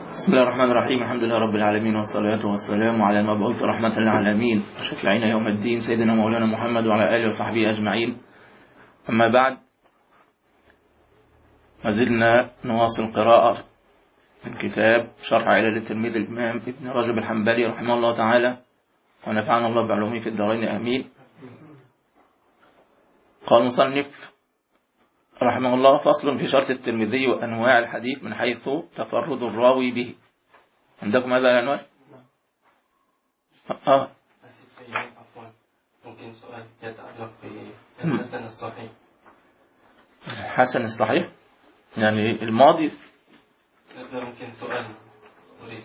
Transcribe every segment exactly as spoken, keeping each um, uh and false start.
بسم الله الرحمن الرحيم. الحمد لله رب العالمين، والصلاة والسلام على المبعوث رحمة للعالمين وشفيعنا يوم الدين سيدنا مولانا محمد وعلى آله وصحبه أجمعين. أما بعد، ما زلنا نواصل قراءة من كتاب شرح علل التلميذ الإمام ابن رجب الحنبلي رحمه الله تعالى، ونفعنا الله بعلومه في الدارين آمين. قال المصنف رحمه الله: فصل في شرط الترمذي وأنواع الحديث من حيث تفرد الراوي به. عندكم هذا العنوان؟ آه عفوا، ممكن سؤال يتعلق بالحسن الصحيح. الحسن الصحيح يعني الماضي. ممكن سؤال أريد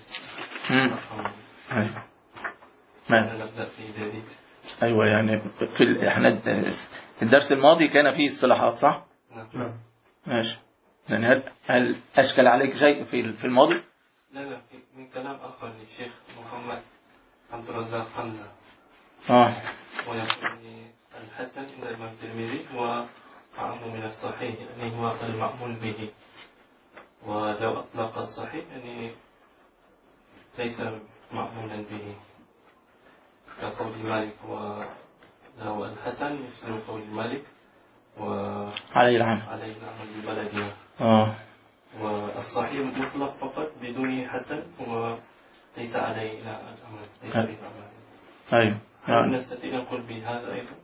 ما نبدأ في جديد. أيوة، يعني في ال... احنا الدرس الماضي كان فيه اصطلاحات، صح؟ نعم. ماشي. يعني هل, هل أشكل عليك شيء في في الماضي؟ لا لا، من كلام آخر للشيخ محمد عبد الرزاق حمزة. آه ويقول الحسن عند الإمام الترمذي هو أعم من الصحيح، يعني هو المأمول به، ولو أطلق الصحيح يعني ليس مأمولا به، كقول مالك ولو الحسن مثل قول مالك عليه العمل عليه العمل ببلدنا. آه والصحيح مطلق فقط بدون حسن وليس عليه العمل، ليس به عمل. أيوة، هل يعني نستطيع نقول بهذا أيضا؟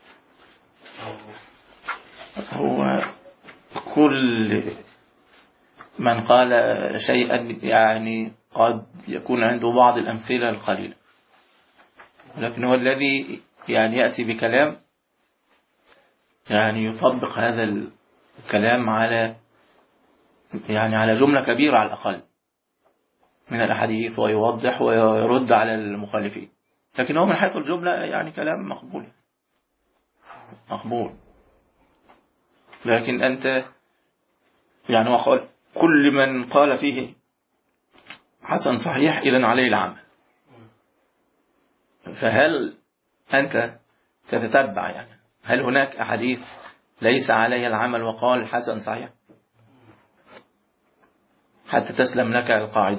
هو كل من قال شيئا يعني قد يكون عنده بعض الأمثلة القليلة، لكن هو الذي يعني يأتي بكلام يعني يطبق هذا الكلام على يعني على جملة كبيرة على الأقل من الأحاديث، ويوضح ويرد على المخالفين، لكن هو من حيث الجملة يعني كلام مقبول مقبول. لكن أنت يعني وقال كل من قال فيه حسن صحيح إذن عليه العمل، فهل أنت تتتبع يعني هل هناك أحاديث ليس عليها العمل وقال حسن صحيح حتى تسلم لك القاعدة؟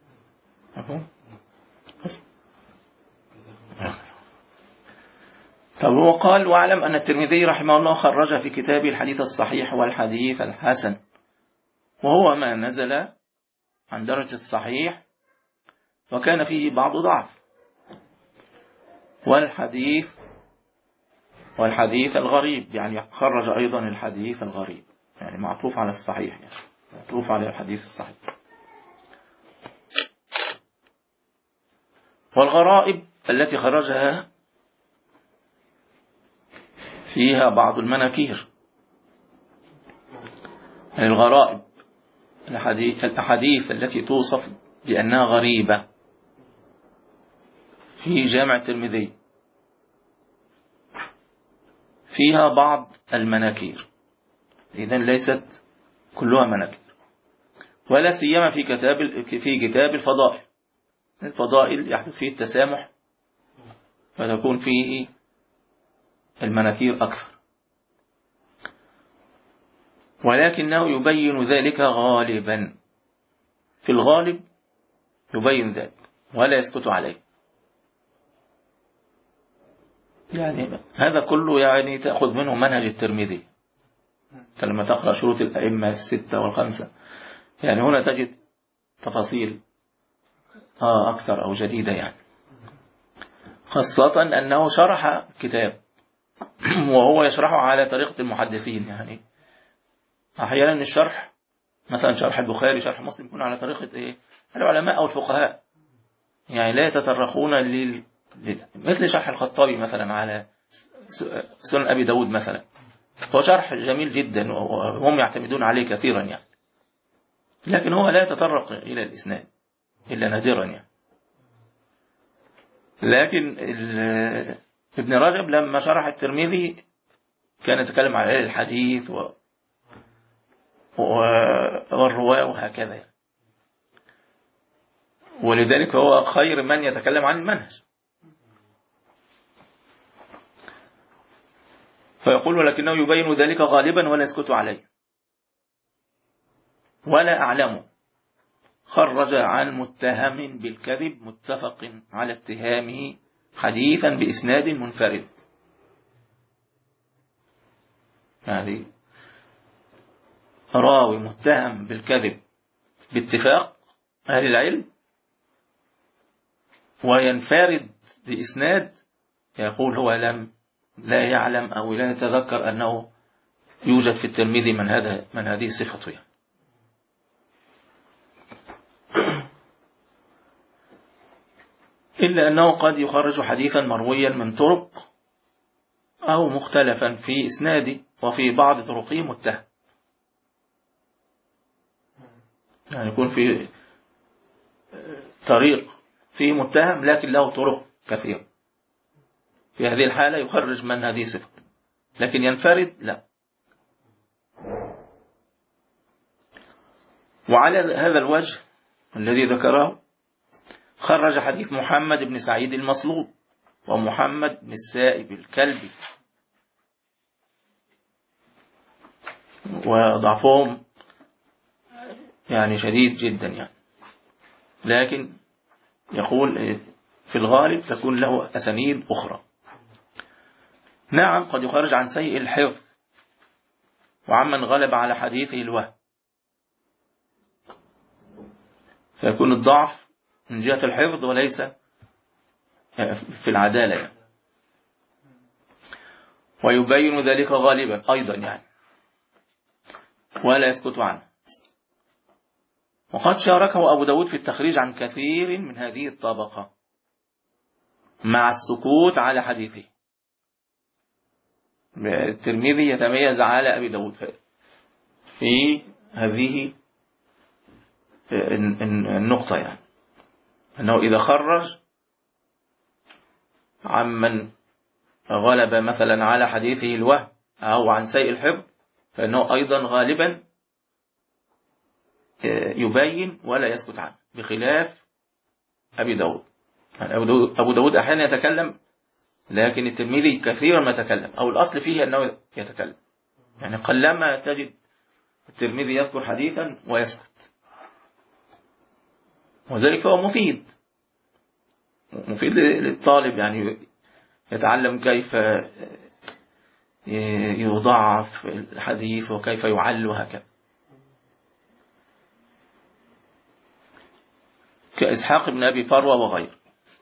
طب هو قال: واعلم أن الترمذي رحمه الله خرج في كتابه الحديث الصحيح والحديث الحسن، وهو ما نزل عن درجة الصحيح وكان فيه بعض ضعف، والحديث والحديث الغريب، يعني خرج أيضا الحديث الغريب، يعني معطوف على الصحيح، يعني معطوف على الحديث الصحيح. والغرائب التي خرجها فيها بعض المناكير، يعني الغرائب الحديث الأحاديث التي توصف بأنها غريبة في جامع الترمذي فيها بعض المناكير، إذن ليست كلها مناكير، ولا سيما في كتاب في كتاب الفضائل. الفضائل يحدث فيه التسامح فتكون فيه المناكير أكثر، ولكنه يبين ذلك غالبا، في الغالب يبين ذلك ولا يسكت عليه. يعني هذا كله يعني تأخذ منه منهج الترمذي لما تقرأ شروط الأئمة الستة والخمسة، يعني هنا تجد تفاصيل آه أكثر أو جديدة، يعني خاصة أنه شرح كتاب وهو يشرحه على طريقة المحدثين. يعني أحيانا الشرح مثلا شرح البخاري شرح مسلم يكون على طريقة إيه؟ العلماء أو الفقهاء، يعني لا يتطرقون لل... مثل شرح الخطابي مثلا على سنن أبي داود مثلا، هو شرح جميل جدا وهم يعتمدون عليه كثيرا يعني، لكن هو لا يتطرق إلى الإسناد إلا نادرا يعني. لكن ابن رجب لما شرح الترمذي كان يتكلم على الحديث و... و... والرواة وهكذا يعني. ولذلك هو خير من يتكلم عن المنهج. فيقول: ولكنه يبين ذلك غالبا ولا يسكت عليه، ولا أعلم خرج عن متهم بالكذب متفق على اتهامه حديثا بإسناد منفرد. يعني راوي متهم بالكذب باتفاق أهل العلم وينفرد بإسناد يقول هو لم لا يعلم أو لا يتذكر أنه يوجد في الترمذي من هذا من هذه صفته يعني. إلا أنه قد يخرج حديثا مرويا من طرق أو مختلفا في إسناده وفي بعض طرقه متهم. يعني يكون في طريق فيه متهم لكن له طرق كثيرة، في هذه الحالة يخرج من هذه صفته، لكن ينفرد لا. وعلى هذا الوجه الذي ذكره خرج حديث محمد بن سعيد المصلوب ومحمد بن السائب الكلبي، وضعفهم يعني شديد جدا يعني، لكن يقول في الغالب تكون له أسانيد أخرى. نعم قد يخرج عن سيء الحفظ وعمن غلب على حديثه الوهم، فيكون الضعف من جهة الحفظ وليس في العدالة يعني. ويبين ذلك غالبا أيضا يعني ولا يسكت عنه. وقد شاركه أبو داود في التخريج عن كثير من هذه الطبقة مع السكوت على حديثه. الترمذي يتميز على أبي داود في هذه النقطة يعني، أنه إذا خرج عمن غلب مثلا على حديثه الوهم أو عن سيء الحفظ فإنه أيضا غالبا يبين ولا يسكت عنه، بخلاف أبي داود. يعني أبو داود أحيانا يتكلم لكن الترمذي كثيرا ما يتكلم، أو الأصل فيه أنه يتكلم. يعني قلما تجد الترمذي يذكر حديثا ويسكت، وذلك هو مفيد مفيد للطالب يعني يتعلم كيف يضعف الحديث وكيف يعل وهكذا. كإسحاق بن أبي فروة وغيره،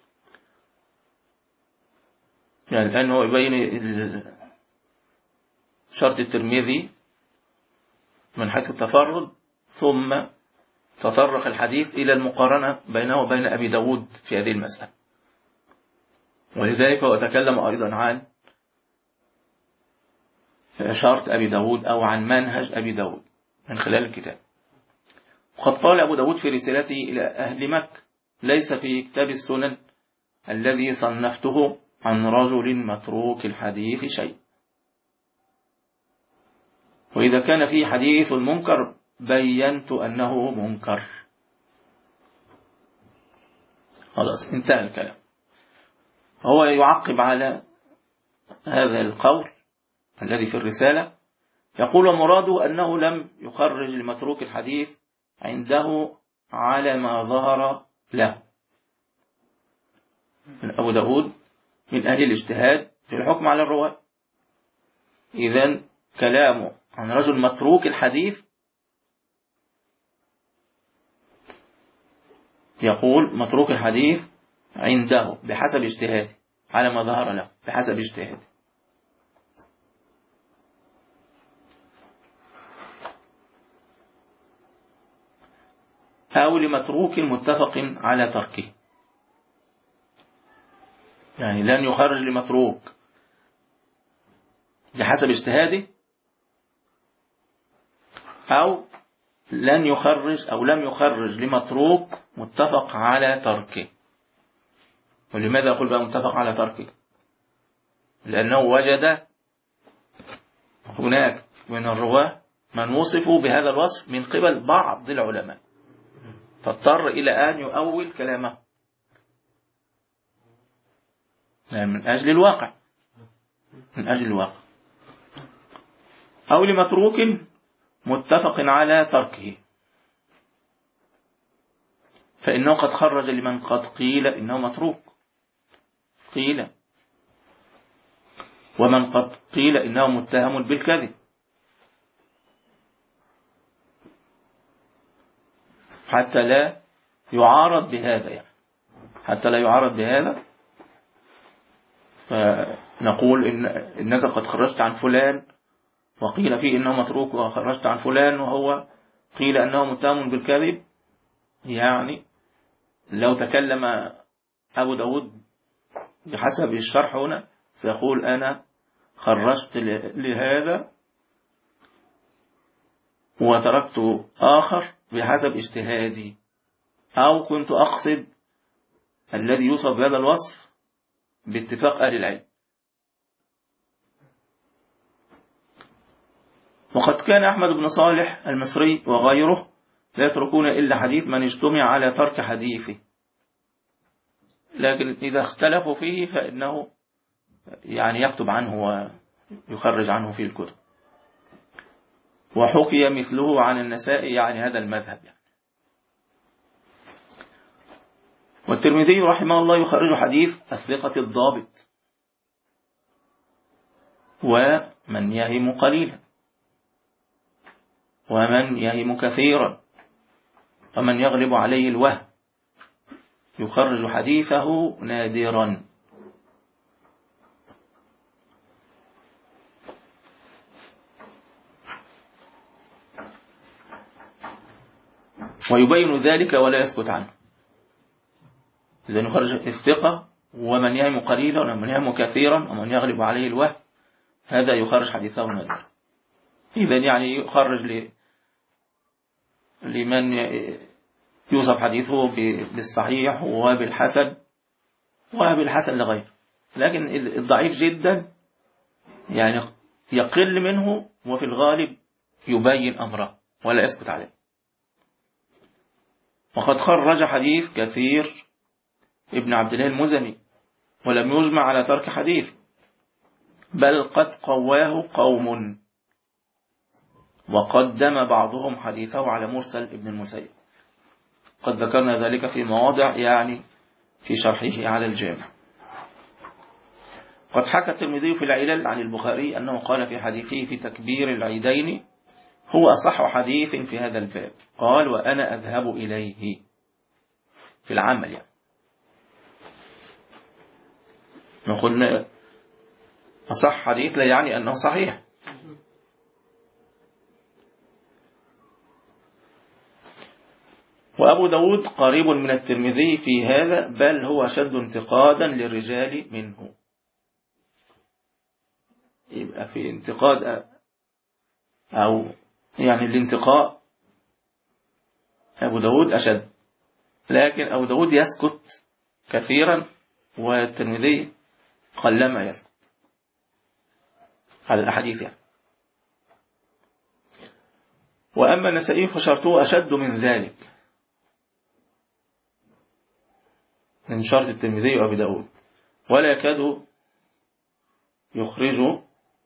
يعني لأنه يبين شرط الترمذي من حيث التفرد، ثم تطرق الحديث إلى المقارنة بينه وبين أبي داود في هذه المسألة. ولذلك هو تكلم أيضا عن شرط أبي داود أو عن منهج أبي داود من خلال الكتاب. وقد قال أبو داود في رسالته إلى أهل مكة: ليس في كتاب السنن الذي صنفته عن رجل متروك الحديث شيء، وإذا كان فيه حديث منكر بينت أنه منكر. خلاص انتهى الكلام. هو يعقب على هذا القول الذي في الرسالة، يقول: ومراده أنه لم يخرج لمتروك الحديث عنده على ما ظهر له. من أبو داود من أهل الاجتهاد في الحكم على الرواة. إذن كلامه عن رجل متروك الحديث يقول متروك الحديث عنده بحسب اجتهاده على ما ظهر له بحسب اجتهاده. أو لمتروك متفق على تركه، يعني لن يخرج لمتروك بحسب اجتهاده، أو لن يخرج أو لم يخرج لمتروك متفق على تركه. ولماذا أقول بقى متفق على تركه؟ لأنه وجد هناك من الرواة من وصفوا بهذا الوصف من قبل بعض العلماء، فاضطر إلى أن يؤول كلامه يعني من أجل الواقع من أجل الواقع أو لمتروك متفق على تركه. فإنه قد خرج لمن قد قيل إنه متروك، قيل، ومن قد قيل إنه متهم بالكذب، حتى لا يعارض بهذا، يعني حتى لا يعارض بهذا فنقول إن إنك قد خرجت عن فلان وقيل فيه إنه متروك، وخرجت عن فلان وهو قيل أنه متهم بالكذب. يعني لو تكلم أبو داود بحسب الشرح هنا سيقول أنا خرجت لهذا وتركت آخر بحسب اجتهادي، أو كنت أقصد الذي يوصف بهذا الوصف باتفاق أهل العلم. وقد كان أحمد بن صالح المصري وغيره لا يتركون إلا حديث من اجتمع على ترك حديثه، لكن إذا اختلفوا فيه فإنه يعني يكتب عنه ويخرج عنه في الكتب. وحكي مثله عن النسائي، يعني هذا المذهب يعني. والترمذي رحمه الله يخرج حديث الثقة الضابط ومن يهم قليلا ومن يهم كثيرا ومن يغلب عليه الوهم، يخرج حديثه نادرا. ويبين ذلك ولا يسكت عنه، إذا يخرج الثقة ومن يهم قليلا ومن يهم كثيرا ومن يغلب عليه الوهم، هذا يخرج حديثه نادرا. إذا يعني يخرج ل... لمن يوصف حديثه بالصحيح وبالحسن وبالحسن لغيره، لكن الضعيف جدا يعني يقل منه، وفي الغالب يبين أمره ولا يسكت عليه. وقد خرج حديث كثير ابن عبد الله المزني ولم يجمع على ترك حديث، بل قد قواه قوم وقدم بعضهم حديثه على مرسل ابن المسيب. قد ذكرنا ذلك في مواضع يعني في شرحه على الجامع. قد حكى الترمذي في العلل عن البخاري أنه قال في حديثه في تكبير العيدين هو أصح حديث في هذا الباب، قال وأنا أذهب إليه في العمل. يعني نقول أصح حديث لا يعني أنه صحيح. وأبو داود قريب من الترمذي في هذا، بل هو أشد انتقادا للرجال منه. يبقى في انتقاد أو يعني الانتقاء أبو داود أشد، لكن أبو داود يسكت كثيرا والترمذي قلما يسكت على الأحاديث يعني. وأما النسائي فشرطه أشد من ذلك من شرط الترمذي وأبي داود، ولا يكاد يخرج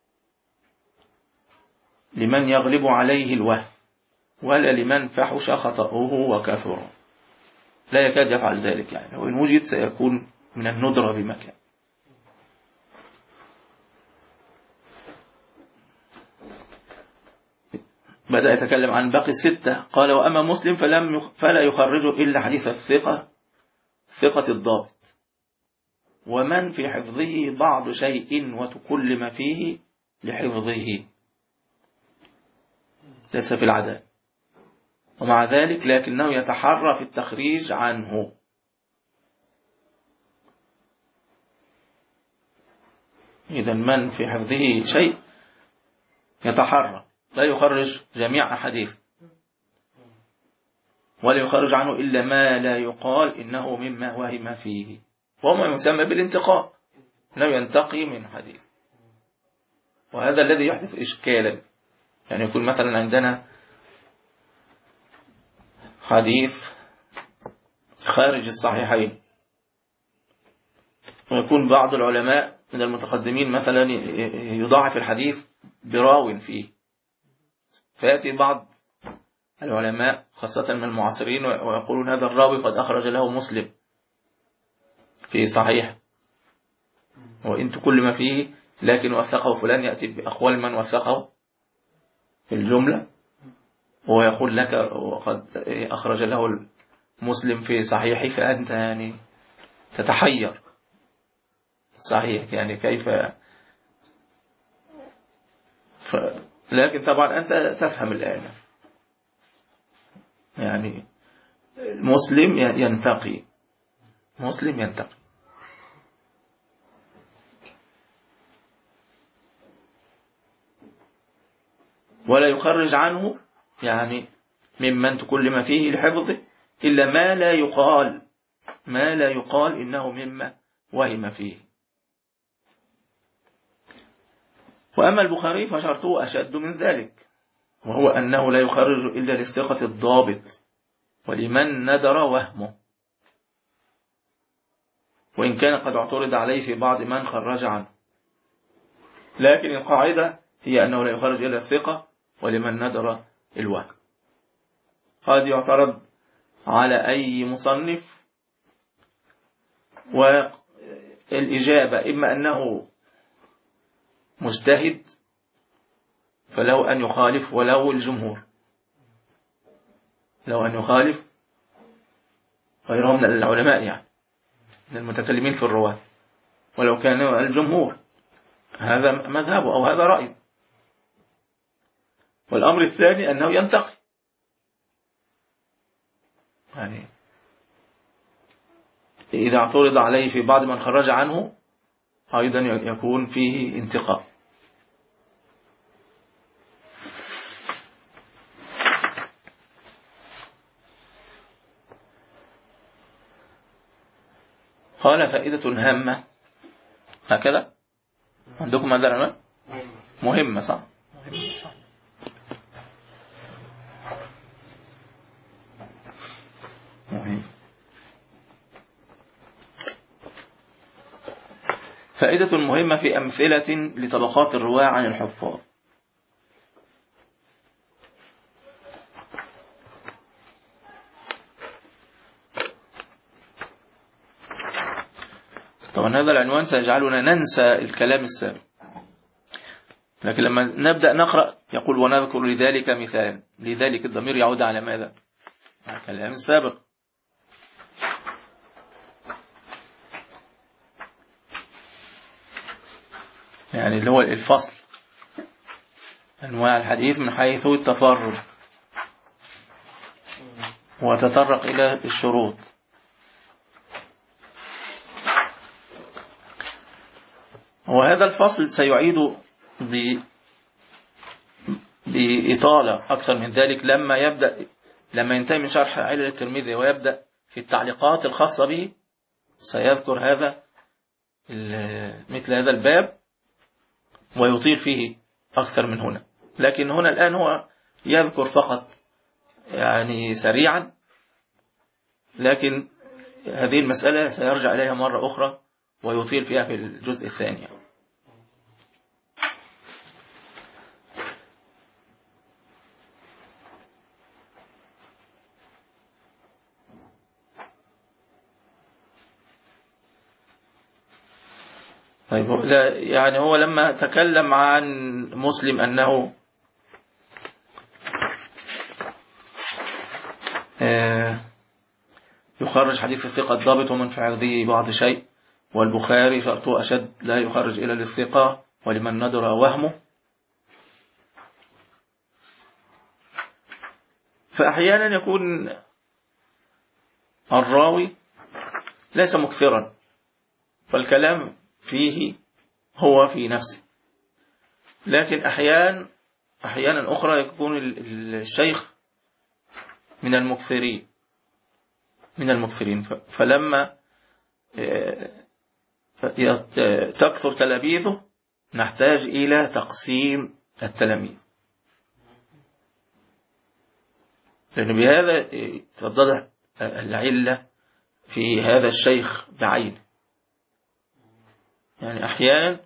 لمن يغلب عليه الوهم ولا لمن فحش خطأه وكثر، لا يكاد يفعل ذلك يعني، وإن وجد سيكون من الندرة بمكان. بدأ يتكلم عن باقي الستة، قال وأما مسلم فلم فلا يخرج إلا حديث الثقة ثقة الضابط ومن في حفظه بعض شيء وتكلم فيه لحفظه ليس في العداء، ومع ذلك لكنه يتحرى في التخريج عنه. إذا من في حفظه شيء يتحرى، لا يخرج جميع أحاديث ولا يخرج عنه إلا ما لا يقال إنه مما وهم فيه، وهو ما يسمى بالانتقاء، إنه ينتقي من حديث. وهذا الذي يحدث إشكالا، يعني يكون مثلا عندنا حديث خارج الصحيحين ويكون بعض العلماء من المتقدمين مثلا يضاعف الحديث براو فيه، فيأتي بعض العلماء خاصة من المعاصرين ويقولون هذا الراوي قد أخرج له مسلم في صحيح، وإنت كل ما فيه، لكن وثقه فلان يأتي بأقوال من وثقه في الجملة ويقول لك وقد أخرج له المسلم في صحيحه، فأنت يعني تتحير صحيح يعني كيف ف... لكن طبعا أنت تفهم الآن يعني المسلم ينتقي مسلم ينتقي ولا يخرج عنه يعني ممن تكلم فيه لحفظه إلا ما لا يقال ما لا يقال إنه مما وهم فيه. وأما البخاري فشرطه أشد من ذلك، وهو أنه لا يخرج إلا للثقة الضابط ولمن ندر وهمه، وإن كان قد اعترض عليه في بعض من خرج عنه، لكن القاعدة هي أنه لا يخرج إلا الثقة ولمن ندر الوهم. قد يعترض على أي مصنف، والإجابة إما أنه مجتهد فلو أن يخالف ولو الجمهور، لو أن يخالف غيرهم من العلماء يعني من المتكلمين في الرواة، ولو كان الجمهور هذا مذهبه أو هذا رأيه. والأمر الثاني أنه ينتقي يعني إذا اعترض عليه في بعض من خرج عنه أيضا يكون فيه انتقاء. قال فائدة هامة هكذا عندكم هذا العنوان مهمة صح؟ مهمة صح. مهم. فائدة مهمة في أمثلة لطبقات الرواة عن الحفاظ. طبعا هذا العنوان سيجعلنا ننسى الكلام السابق، لكن لما نبدأ نقرأ يقول ونذكر لذلك مثال، لذلك الضمير يعود على ماذا؟ على الكلام السابق. يعني اللي هو الفصل أنواع الحديث من حيث التفرد وتطرق إلى الشروط. وهذا الفصل سيعيد بإطالة أكثر من ذلك لما يبدأ لما ينتهي من شرح علل الترمذي ويبدأ في التعليقات الخاصة به، سيذكر هذا مثل هذا الباب ويطيل فيه أكثر من هنا. لكن هنا الآن هو يذكر فقط يعني سريعا، لكن هذه المسألة سيرجع إليها مرة أخرى ويطيل فيها في الجزء الثاني. طيب يعني هو لما تكلم عن مسلم أنه يخرج حديث الثقة الضابط ومن في عرضه بعض شيء، والبخاري شرطه أشد لا يخرج إلى للثقة ولمن ندر وهمه، فأحيانا يكون الراوي ليس مكثرا فالكلام فيه هو في نفسه، لكن أحيانا أحيانا أخرى يكون الشيخ من المكثرين من المكثرين فلما تكثر تلاميذه نحتاج إلى تقسيم التلاميذ، لأن بهذا تتضح العلة في هذا الشيخ بعينه. يعني أحيانا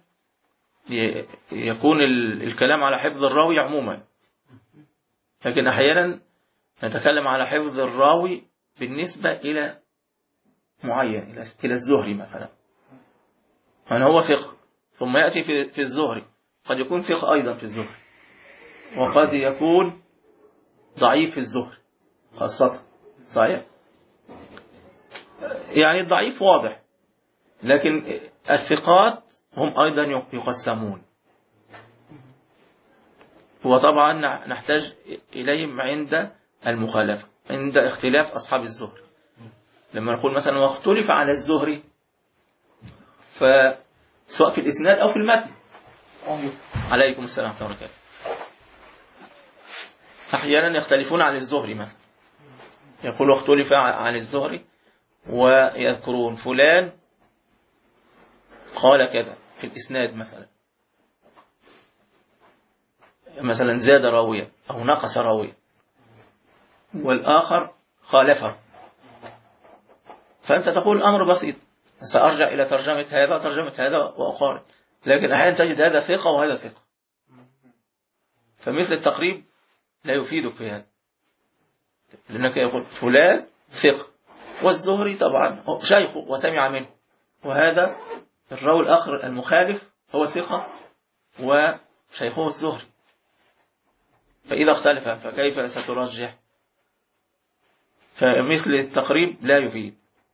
يكون الكلام على حفظ الراوي عموما، لكن أحيانا نتكلم على حفظ الراوي بالنسبة إلى معين، إلى الزهري مثلا، من هو ثقة، ثم يأتي في في الزهري قد يكون ثقة أيضا في الزهري، وقد يكون ضعيف في الزهري خاصة. صحيح؟ يعني الضعيف واضح، لكن الثقات هم أيضا يقسمون، وطبعا نحتاج إليهم عند المخالفة، عند اختلاف أصحاب الزهري. لما نقول مثلا واختلف على الزهري، فسواء في الإسناد أو في المتن. عليكم السلام ورحمة الله وبركاته. أحيانا يختلفون عن الزهري مثلا، يقول واختلف عن الزهري ويذكرون فلان قال كذا في الإسناد مثلا، مثلا زاد راوية أو نقص راوية، والآخر خالفه، فأنت تقول الأمر بسيط، سأرجع إلى ترجمة هذا ترجمة هذا وأقارن. لكن أحيانا تجد هذا ثقة وهذا ثقة، فمثل التقريب لا يفيدك في هذا، لأنك يقول فلان ثقة والزهري طبعا شيخه وسمع منه، وهذا الراوي الآخر المخالف هو ثقة وشيخه الزهري، فإذا اختلف فكيف سترجح؟ فمثل التقريب لا يفيد.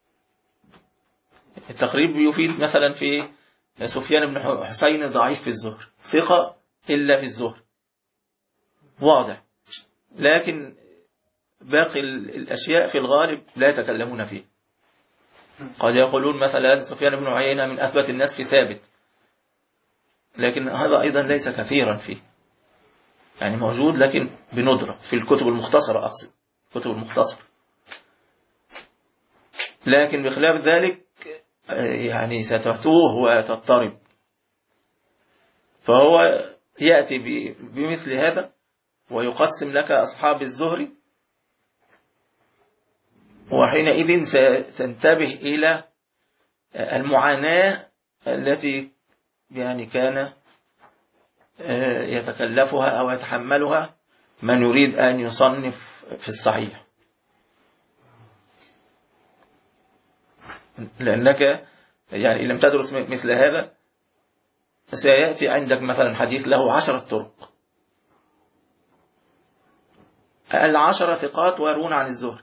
التقريب يفيد مثلا في سفيان بن حسين ضعيف في الزهر، ثقة إلا في الزهر واضح، لكن باقي الأشياء في الغالب لا يتكلمون فيه. قد يقولون مثلا سفيان بن عيينة من أثبت الناس في ثابت، لكن هذا أيضا ليس كثيرا فيه، يعني موجود لكن بندرة في الكتب المختصرة، أقصد الكتب المختصرة، لكن بخلاف ذلك يعني ستتوه وتضطرب. فهو يأتي بمثل هذا ويقسم لك أصحاب الزهري، وحينئذ ستنتبه إلى المعاناة التي يعني كان يتكلفها أو يتحملها من يريد أن يصنف في الصحيح، لأنك يعني إن لم تدرس مثل هذا سيأتي عندك مثلا حديث له عشرة طرق، العشرة ثقات ويروون عن الزهري،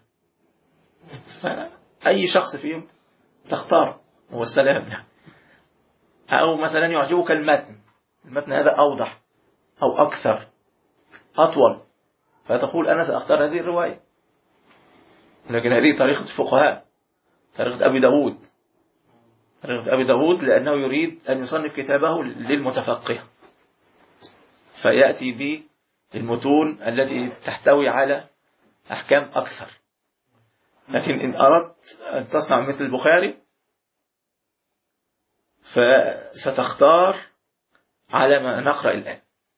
فأي شخص فيهم تختار هو السلام يعني. أو مثلا يعجبك المتن، المتن هذا أوضح أو أكثر أطول، فتقول أنا سأختار هذه الرواية، لكن هذه طريقة الفقهاء، طريقة أبي داود، طريقة أبي داود لأنه يريد أن يصنف كتابه للمتفقه، فيأتي بالمتون التي تحتوي على أحكام أكثر. لكن إن أردت أن تصنع مثل البخاري فستختار على ما نقرأ الآن.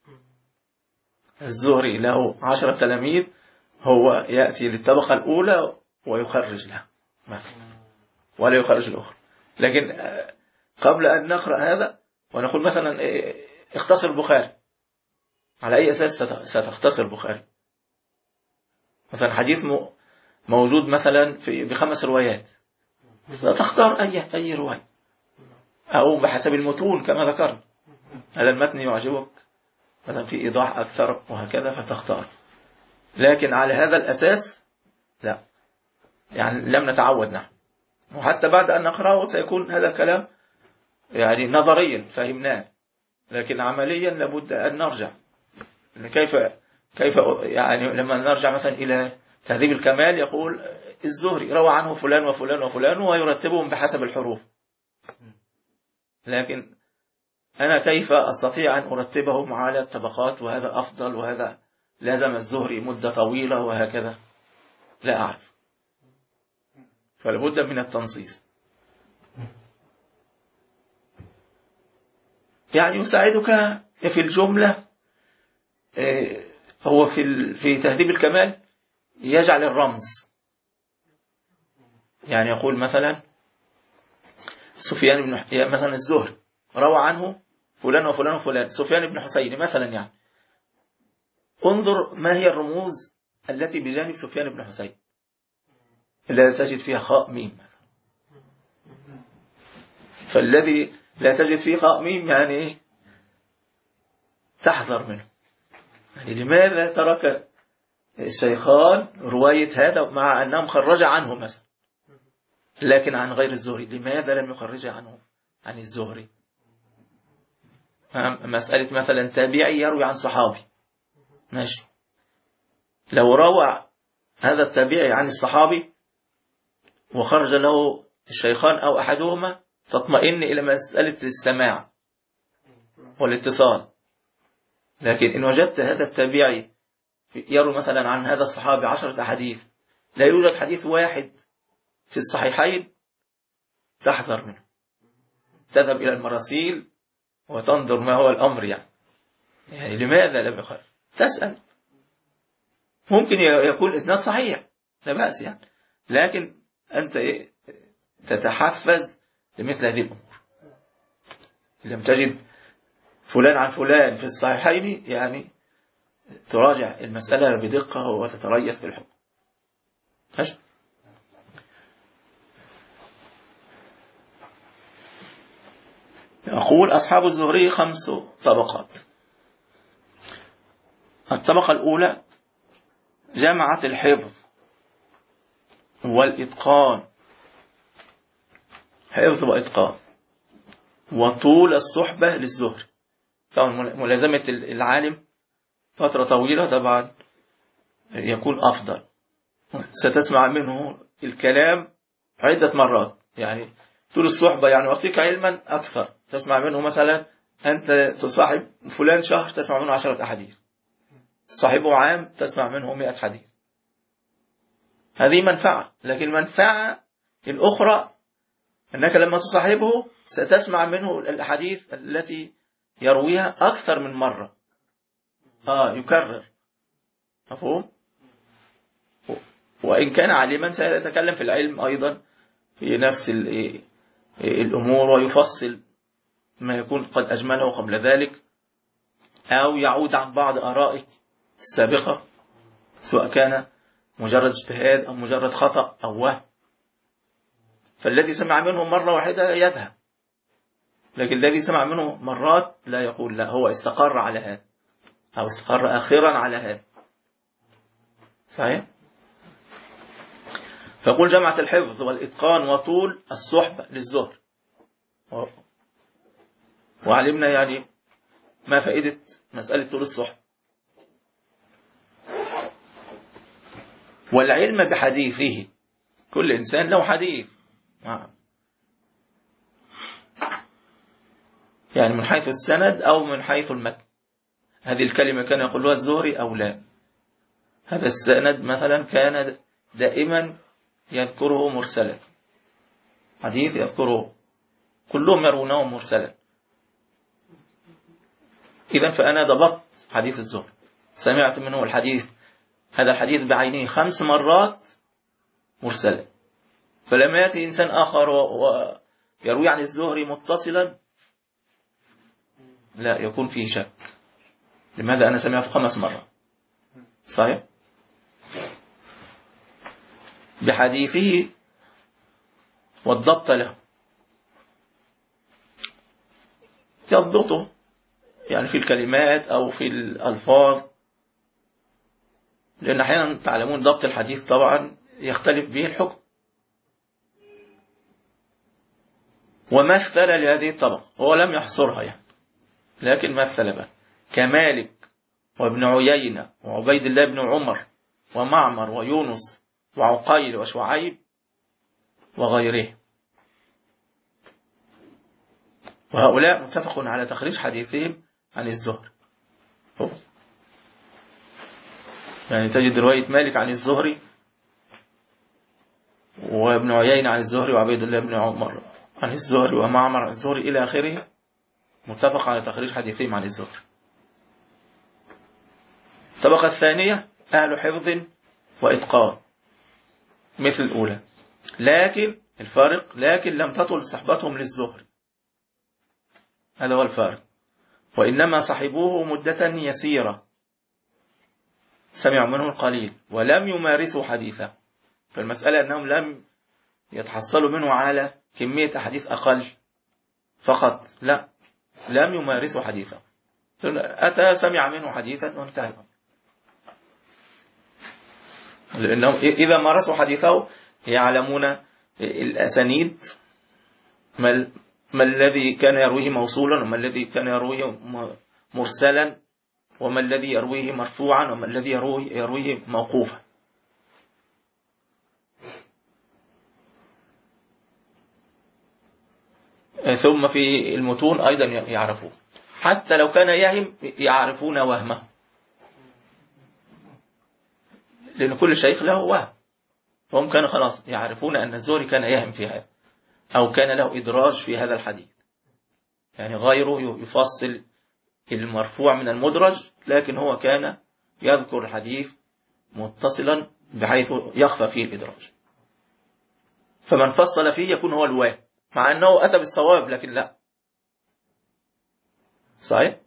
الزهري له عشرة تلاميذ، هو يأتي للطبقة الأولى ويخرج لها مثلا ولا يخرج الأخرى. لكن قبل أن نقرأ هذا ونقول مثلا اختصر البخاري، على أي أساس ستختصر البخاري؟ مثلا حديث موجود مثلا في بخمس روايات، ستختار أي أي رواية، أو بحسب المتون كما ذكرنا، هذا المتن يعجبك مثلا في إيضاح أكثر وهكذا فتختار. لكن على هذا الأساس لا، يعني لم نتعود نحن، وحتى بعد أن نقرأه سيكون هذا الكلام يعني نظريا فهمناه، لكن عمليا لابد أن نرجع. كيف كيف يعني لما نرجع مثلا إلى تهذيب الكمال يقول الزهري روى عنه فلان وفلان وفلان ويرتبهم بحسب الحروف، لكن أنا كيف أستطيع أن أرتبهم على الطبقات وهذا أفضل وهذا لازم الزهري مدة طويلة وهكذا؟ لا أعرف، فلابد من التنصيص. يعني يساعدك في الجملة، هو في في تهذيب الكمال يجعل الرمز، يعني يقول مثلا سفيان بن مثلا الزهري روى عنه فلان وفلان وفلان، سفيان بن حسين مثلا، يعني انظر ما هي الرموز التي بجانب سفيان بن حسين التي تجد فيها خاء ميم مثلا. فالذي لا تجد فيه خاء ميم يعني تحذر منه. يعني لماذا ترك الشيخان رواية هذا مع أنهم خرج عنه مثلا لكن عن غير الزهري؟ لماذا لم يخرج عنه عن الزهري؟ مسألة مثلا تابعي يروي عن صحابي ماشي، لو روى هذا التابعي عن الصحابي وخرج له الشيخان أو أحدهما تطمئن إلى مسألة السماع والاتصال. لكن إن وجدت هذا التابعي يروي مثلا عن هذا الصحابي عشرة أحاديث لا يوجد حديث واحد في الصحيحين، تحذر منه، تذهب إلى المراسيل وتنظر ما هو الأمر. يعني, يعني لماذا لم يخرج؟ تسأل، ممكن يكون إسناد صحيح لا بأس يعني، لكن أنت تتحفز لمثل هذه الأمور. لم تجد فلان عن فلان في الصحيحين يعني تراجع المسألة بدقة وتتريث في الحكم. ماشي. يقول أصحاب الزهري خمس طبقات. الطبقة الأولى جمعت الحفظ والإتقان، حفظ وإتقان وطول الصحبة للزهري. طبعا ملازمة العالم فترة طويلة طبعا يكون أفضل، ستسمع منه الكلام عدة مرات. يعني طول الصحبة يعني يعطيك علما أكثر، تسمع منه مثلا أنت تصاحب فلان شهر تسمع منه عشرة أحاديث، صاحبه عام تسمع منه مئة حديث. هذه منفعة. لكن المنفعة الأخرى أنك لما تصاحبه ستسمع منه الأحاديث التي يرويها أكثر من مرة، آه يكرر. مفهوم؟ وإن كان عالما سيتكلم في العلم أيضا في نفس الأمور ويفصل ما يكون قد أجمله قبل ذلك، أو يعود عن بعض آرائه السابقة سواء كان مجرد اجتهاد أو مجرد خطأ أو وهم. فالذي سمع منه مرة واحدة يذهب، لكن الذي سمع منه مرات لا يقول لا، هو استقر على هذا أو استقر آخرا على هذا. صحيح؟ فيقول جمعت الحفظ والإتقان وطول الصحبة للزهر. وعلمنا يعني ما فائدة مسألة طول الصحبة. والعلم بحديثه، كل إنسان له حديث يعني من حيث السند أو من حيث المتن. هذه الكلمة كان يقولها الزهري أو لا، هذا السند مثلا كان دائما يذكره مرسلا، حديث يذكره كلهم يرونه مرسلا. إذن فأنا ضبطت حديث الزهري، سمعت منه الحديث، هذا الحديث بعينه خمس مرات مرسلا. فلما يأتي إنسان آخر ويروي عن الزهري متصلا لا يكون فيه شك، لماذا أنا سمعت خمس مرات؟ صحيح؟ بحديثه والضبط له، يضبطه يعني في الكلمات أو في الألفاظ، لأن أحيانا تعلمون ضبط الحديث طبعا يختلف به الحكم. ومثل لهذه الطبقة، هو لم يحصرها يعني، لكن مثل بها كمالك وابن عيينة وعبيد الله بن عمر ومعمر ويونس وعقيل وشعيب وغيره. وهؤلاء متفق على تخريج حديثهم عن الزهري. يعني تجد رواية مالك عن الزهري وابن عيينة عن الزهري وعبيد الله بن عمر عن الزهري ومعمر عن الزهري إلى آخره، متفق على تخريج حديثهم عن الزهري. الطبقة الثانية أهل حفظ وإتقان مثل الأولى، لكن الفارق لكن لم تطل صحبتهم للزهري، هذا هو الفارق، وإنما صحبوه مدة يسيرة سمعوا منه القليل ولم يمارسوا حديثه. فالمسألة أنهم لم يتحصلوا منه على كمية أحاديث أقل فقط، لا، لم يمارسوا حديثه، أتى سمع منه حديثا وانتهى. لأنهم إذا مارسوا حديثه يعلمون الأسانيد، ما, ما الذي كان يرويه موصولا وما الذي كان يرويه مرسلا وما الذي يرويه مرفوعا وما الذي يرويه, يرويه موقوفا. ثم في المتون أيضا يعرفون، حتى لو كان يهم يعرفون وهمه، لأن كل شيخ له وهم، فهم كانوا خلاص يعرفون أن الزهري كان يهم في هذا أو كان له إدراج في هذا الحديث. يعني غيره يفصل المرفوع من المدرج، لكن هو كان يذكر الحديث متصلا بحيث يخفى فيه الإدراج، فمن فصل فيه يكون هو الواهم، مع أنه أتى بالصواب لكن لا. صحيح؟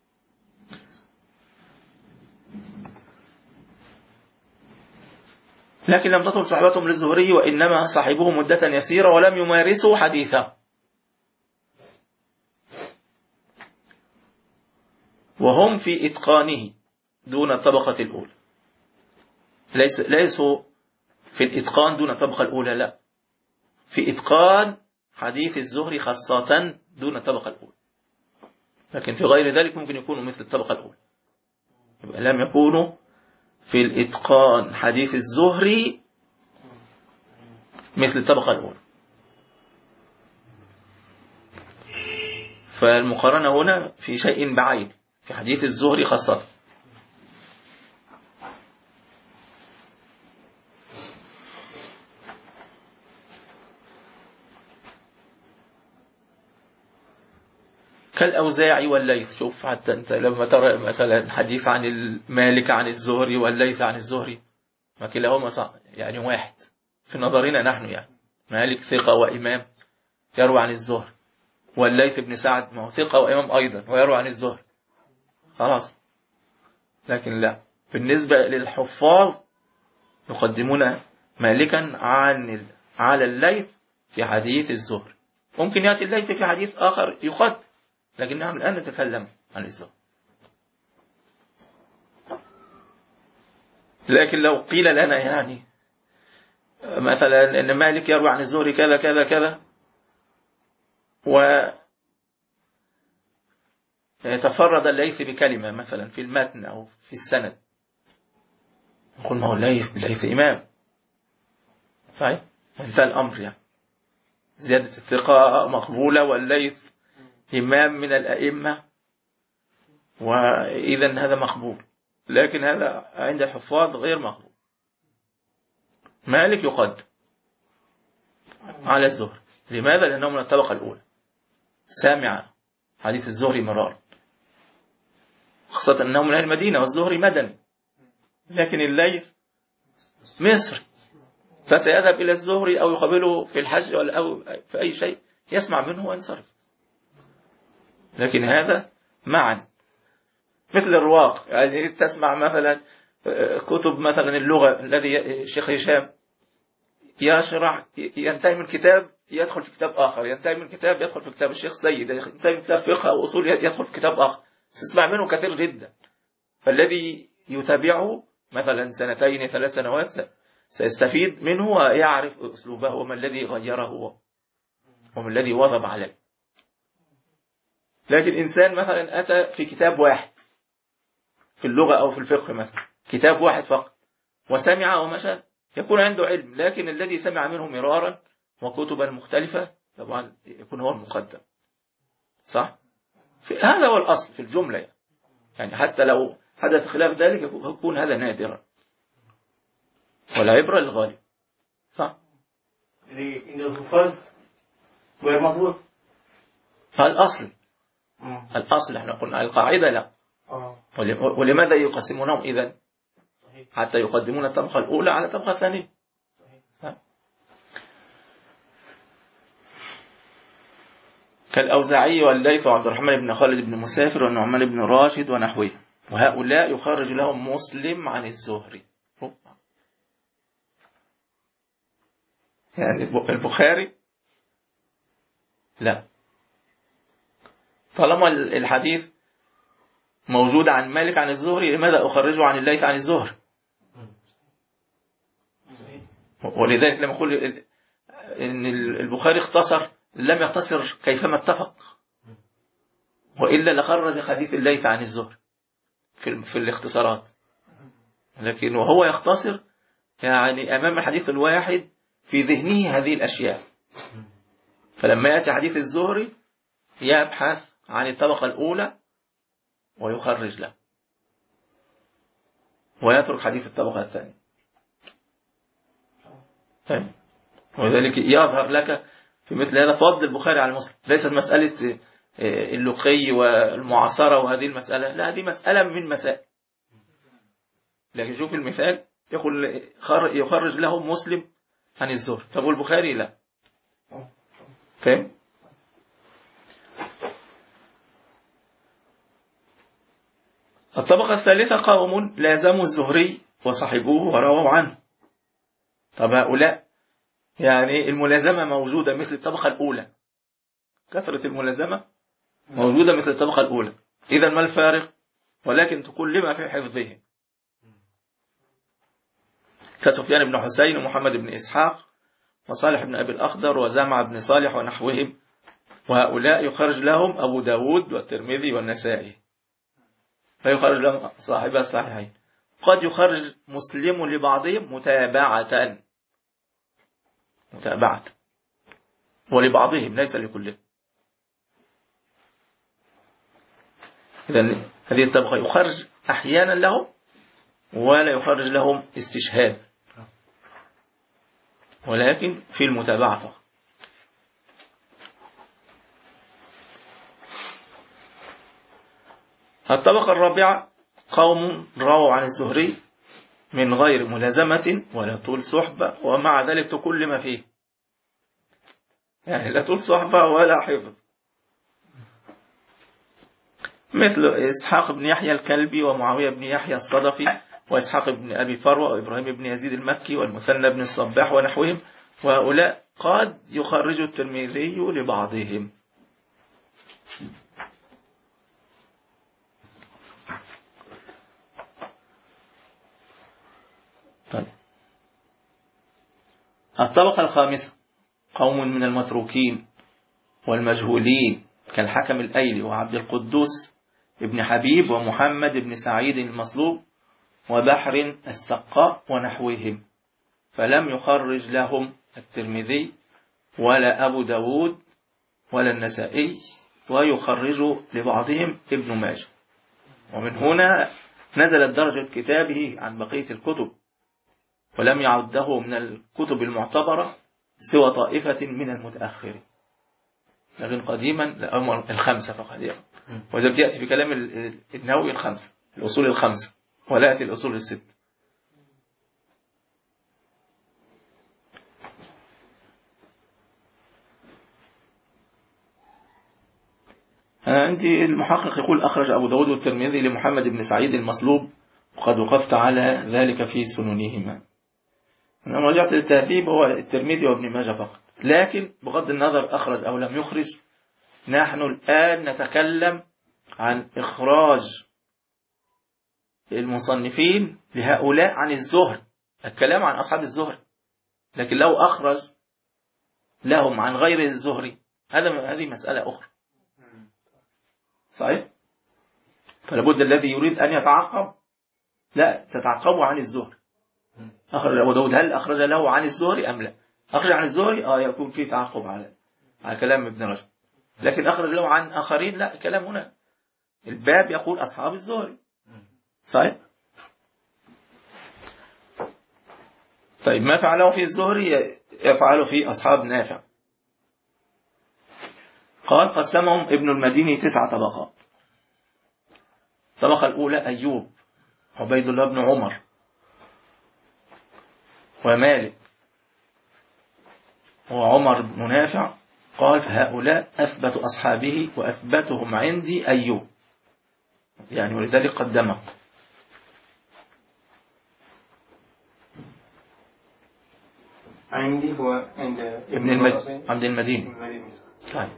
لكن لم تطل صحبتهم للزهري وإنما صاحبوه مدة يسيرة ولم يمارسوا حديثا، وهم في إتقانه دون الطبقة الأولى. ليس ليسوا في الإتقان دون الطبقة الأولى، لا، في إتقان حديث الزهري خاصة دون الطبقة الأولى، لكن في غير ذلك ممكن يكونوا مثل الطبقة الأولى. يبقى لم يكونوا في الإتقان حديث الزهري مثل الطبقة الأولى. فالمقارنة هنا في شيء بعيد في حديث الزهري خاصة. كالأوزاعي والليث. شوف حتى أنت لما ترى مثلا حديث عن المالك عن الزهري والليث عن الزهري، ما كلاهما يعني واحد في نظرنا نحن، يعني مالك ثقة وإمام يروي عن الزهري، والليث بن سعد ما هو ثقة وإمام أيضا ويروي عن الزهري، خلاص. لكن لا، بالنسبة للحفاظ يقدمون مالكا عن على الليث في حديث الزهري. ممكن يأتي الليث في حديث آخر يقدم، لكن نحن الآن نتكلم عن الزهري. لكن لو قيل لنا يعني مثلا أن مالك يروي عن الزهري كذا كذا كذا ويتفرد الليث بكلمة مثلا في المتن أو في السند، نقول ما هو الليث الليث إمام، صحيح، وانتهى الأمر. يعني زيادة الثقة مقبولة والليث إمام من الأئمة، وإذا هذا مقبول. لكن هذا عند الحفاظ غير مقبول. مالك يقدم على الزهري، لماذا؟ لأنه من الطبقة الأولى، سامع حديث الزهري مرارا، خاصة أنه من المدينة والزهري مدني، لكن الليث مصري، فسيذهب إلى الزهري أو يقابله في الحج أو في أي شيء يسمع منه وينصرف. لكن هذا معا مثل الرواق، يعني تسمع مثلا كتب مثلا اللغة الذي الشيخ هشام يشرح، ينتهي من كتاب يدخل في كتاب آخر، ينتهي من كتاب يدخل في كتاب الشيخ سيد، ينتهي من كتاب فقه أو أصول يدخل في كتاب آخر، تسمع منه كثير جدا. فالذي يتابعه مثلا سنتين ثلاث سنوات سيستفيد منه ويعرف أسلوبه وما الذي غيره وما الذي واظب عليه. لكن إنسان مثلا أتى في كتاب واحد في اللغة أو في الفقه مثلا، كتاب واحد فقط، وسمع ومشى، يكون عنده علم، لكن الذي سمع منه مرارا وكتبا مختلفة طبعا يكون هو المقدم، صح؟ هذا هو الأصل في الجملة. يعني حتى لو حدث خلاف ذلك يكون هذا نادرا، والعبرة للغالب، صح؟ الأصل الأصل احنا قلنا القاعدة لا. ولماذا يقسمونهم إذن حتى يقدمون الطبقة الأولى على الطبقة الثانية؟ كالأوزاعي والليث وعبد الرحمن بن خالد بن مسافر والنعمان بن راشد ونحوه. وهؤلاء يخرج لهم مسلم عن الزهري. يعني البخاري لا، طالما الحديث موجود عن مالك عن الزهري لماذا أخرجه عن الليث عن الزهري؟ ولذلك لما أقول إن البخاري اختصر لم يختصر كيفما اتفق، وإلا لخرج حديث الليث عن الزهري في, في الاختصارات، لكن وهو يختصر يعني أمام الحديث الواحد في ذهنه هذه الأشياء. فلما يأتي حديث الزهري يبحث عن الطبقة الأولى ويخرج له، ويترك حديث الطبقة الثانية. وذلك يظهر لك في مثل هذا فضل البخاري على مسلم. ليست مسألة اللقي والمعاصرة وهذه المسألة، لا، هذه مسألة من مسائل. لكن شوف المثال، يقول يخرج له مسلم عن الزهري، طب والبخاري لا. فهم؟ الطبقة الثالثة قوم لازموا الزهري وصحبوه ورووا عنه. طب هؤلاء يعني الملازمة موجودة مثل الطبقة الأولى، كثرة الملازمة موجودة مثل الطبقة الأولى، إذا ما الفارق؟ ولكن تقول لما في حفظهم، كسفيان بن حسين ومحمد بن إسحاق وصالح بن أبي الأخضر وزمع بن صالح ونحوهم، وهؤلاء يخرج لهم أبو داود والترمذي والنسائي، فيخرج لهم صاحب الصحيحين. قد يخرج مسلم لبعضهم متابعة متابعة ولبعضهم ليس لكلهم. إذن هذه الطبقة يخرج أحيانا لهم ولا يخرج لهم استشهاد، ولكن في المتابعة فقط. الطبقة الرابعة قوم رووا عن الزهري من غير ملازمة ولا طول صحبة، ومع ذلك تكل ما فيه، يعني لا طول صحبة ولا حفظ، مثل إسحاق بن يحيى الكلبي ومعاوية بن يحيى الصدفي وإسحاق بن أبي فروة وإبراهيم بن يزيد المكي والمثنى بن الصباح ونحوهم، وهؤلاء قد يخرج الترمذي لبعضهم. طيب. الطبقة الخامسة قوم من المتروكين والمجهولين كالحكم الأيلي وعبد القدوس ابن حبيب ومحمد بن سعيد المصلوب وبحر السقاء ونحوهم، فلم يخرج لهم الترمذي ولا أبو داود ولا النسائي، ويخرج لبعضهم ابن ماجه. ومن هنا نزلت درجة كتابه عن بقية الكتب، ولم يعده من الكتب المعتبرة سوى طائفة من المتأخرين، لكن قديما الخمسة فقط يعني. وذلك يأتي في كلام النووي الخمسة، الأصول الخمسة، ولا يأتي الأصول الست. عندي المحقق يقول أخرج أبو داود والترمذي لمحمد بن سعيد المصلوب، وقد وقفت على ذلك في سننهما. أنا رجعت للتهذيب هو الترمذي وابن ماجه فقط، لكن بغض النظر أخرج أو لم يخرج، نحن الآن نتكلم عن إخراج المصنفين لهؤلاء عن الزهر، الكلام عن أصحاب الزهر. لكن لو أخرج لهم عن غير الزهري هذا هذه مسألة أخرى، صحيح؟ فلابد الذي يريد أن يتعقب لا تتعقبوا عن الزهر. أخرج أبو داود، هل أخرج له عن الزهري أم لا؟ أخرج عن الزهري آه يكون فيه تعقب على على كلام ابن رجب. لكن أخرج له عن آخرين لا، كلام هنا الباب يقول أصحاب الزهري، صحيح؟ طيب ما فعله في الزهري يفعله في أصحاب نافع. قال قسمهم ابن المديني تسع طبقات. الطبقة الأولى أيوب، عبيد الله بن عمر، ومالك، وعمر بن نافع. قال فهؤلاء أثبت أصحابه وأثبتهم عندي أيوب. يعني ولذلك قدمه. عندي هو عند ابن المديني عبد المديني. طيب.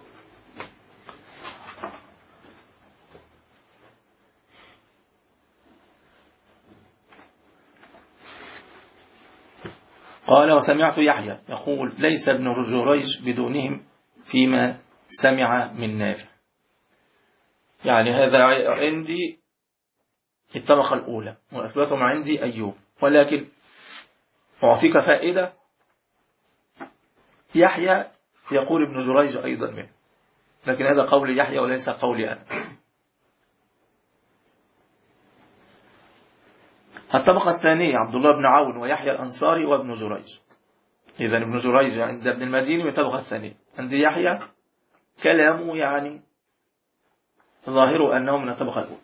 قال وسمعت يحيى يقول ليس ابن جريج بدونهم فيما سمع من نافع. يعني هذا عندي الطبقة الأولى وأثبتهم عندي أيوب، ولكن أعطيك فائدة، يحيى يقول ابن جريج أيضا منه، لكن هذا قول يحيى وليس قولي أنا. الطبقة الثانية عبد الله بن عون ويحيى الأنصاري وابن جريج. إذا ابن جريج عند ابن المديني من الطبقة الثانية. عند يحيى كلامه يعني ظاهره أنه من الطبقة الأولى.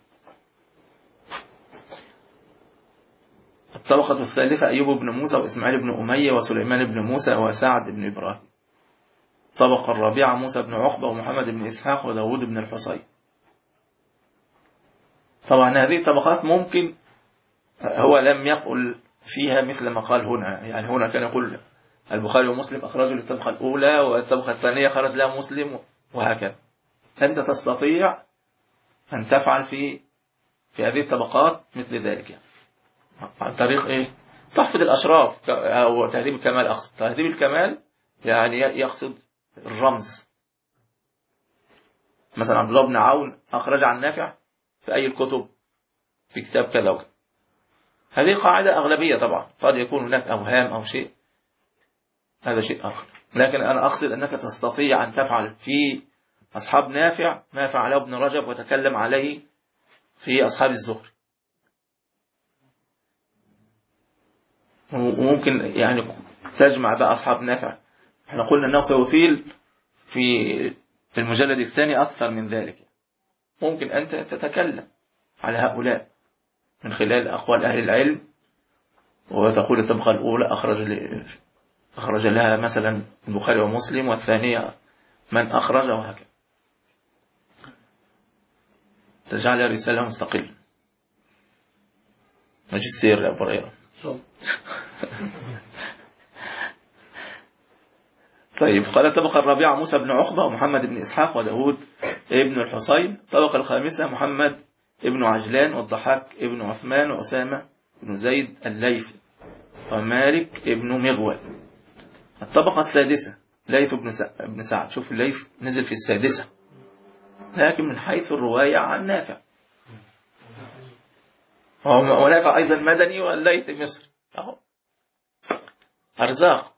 الطبقة الثالثة أيوب بن موسى وإسماعيل بن أمية وسليمان بن موسى وسعد بن إبراهيم. الطبقة الرابعة موسى بن عقبة ومحمد بن إسحاق وداود بن الحصين. طبعا هذه الطبقات ممكن هو لم يقل فيها مثل ما قال هنا، يعني هنا كان يقول البخاري ومسلم أخرجوا للطبقة الأولى والطبقة الثانية خرج لها مسلم وهكذا. أنت تستطيع أن تفعل في في هذه الطبقات مثل ذلك، يعني عن طريق إيه؟ تحفظ الأشراف أو تهذيب الكمال. أقصد تهذيب الكمال يعني يقصد الرمز. مثلا عبد الله بن عون أخرج عن نافع في أي الكتب؟ في كتاب كذا وكذا. هذه قاعدة أغلبية طبعا، قد يكون هناك أوهام أو شيء، هذا شيء آخر، لكن أنا أقصد أنك تستطيع أن تفعل في أصحاب نافع ما فعله ابن رجب وتكلم عليه في أصحاب الزهري. وممكن يعني تجمع بقى أصحاب نافع. احنا قلنا أنه سيطيل في المجلد الثاني أكثر من ذلك. ممكن أنت تتكلم على هؤلاء من خلال أقوال أهل العلم وتقول الطبقة الأولى أخرج أخرج لها مثلا البخاري ومسلم، والثانية من أخرج، وهكذا تجعل رسالة مستقلة ماجستير يا أبو ريرة. طيب. قال الطبقة الرابعة موسى بن عقبة ومحمد بن إسحاق وداود ابن الحصين. الطبقة الخامسة محمد ابن عجلان والضحاك ابن عثمان وأسامة بن زيد الليثي ومالك ابن مغول. الطبقة السادسة ليث بن سعد. شوف الليث نزل في السادسة، لكن من حيث الرواية عن نافع. ونافع أيضا مدني والليث مصري، أهو أرزاق.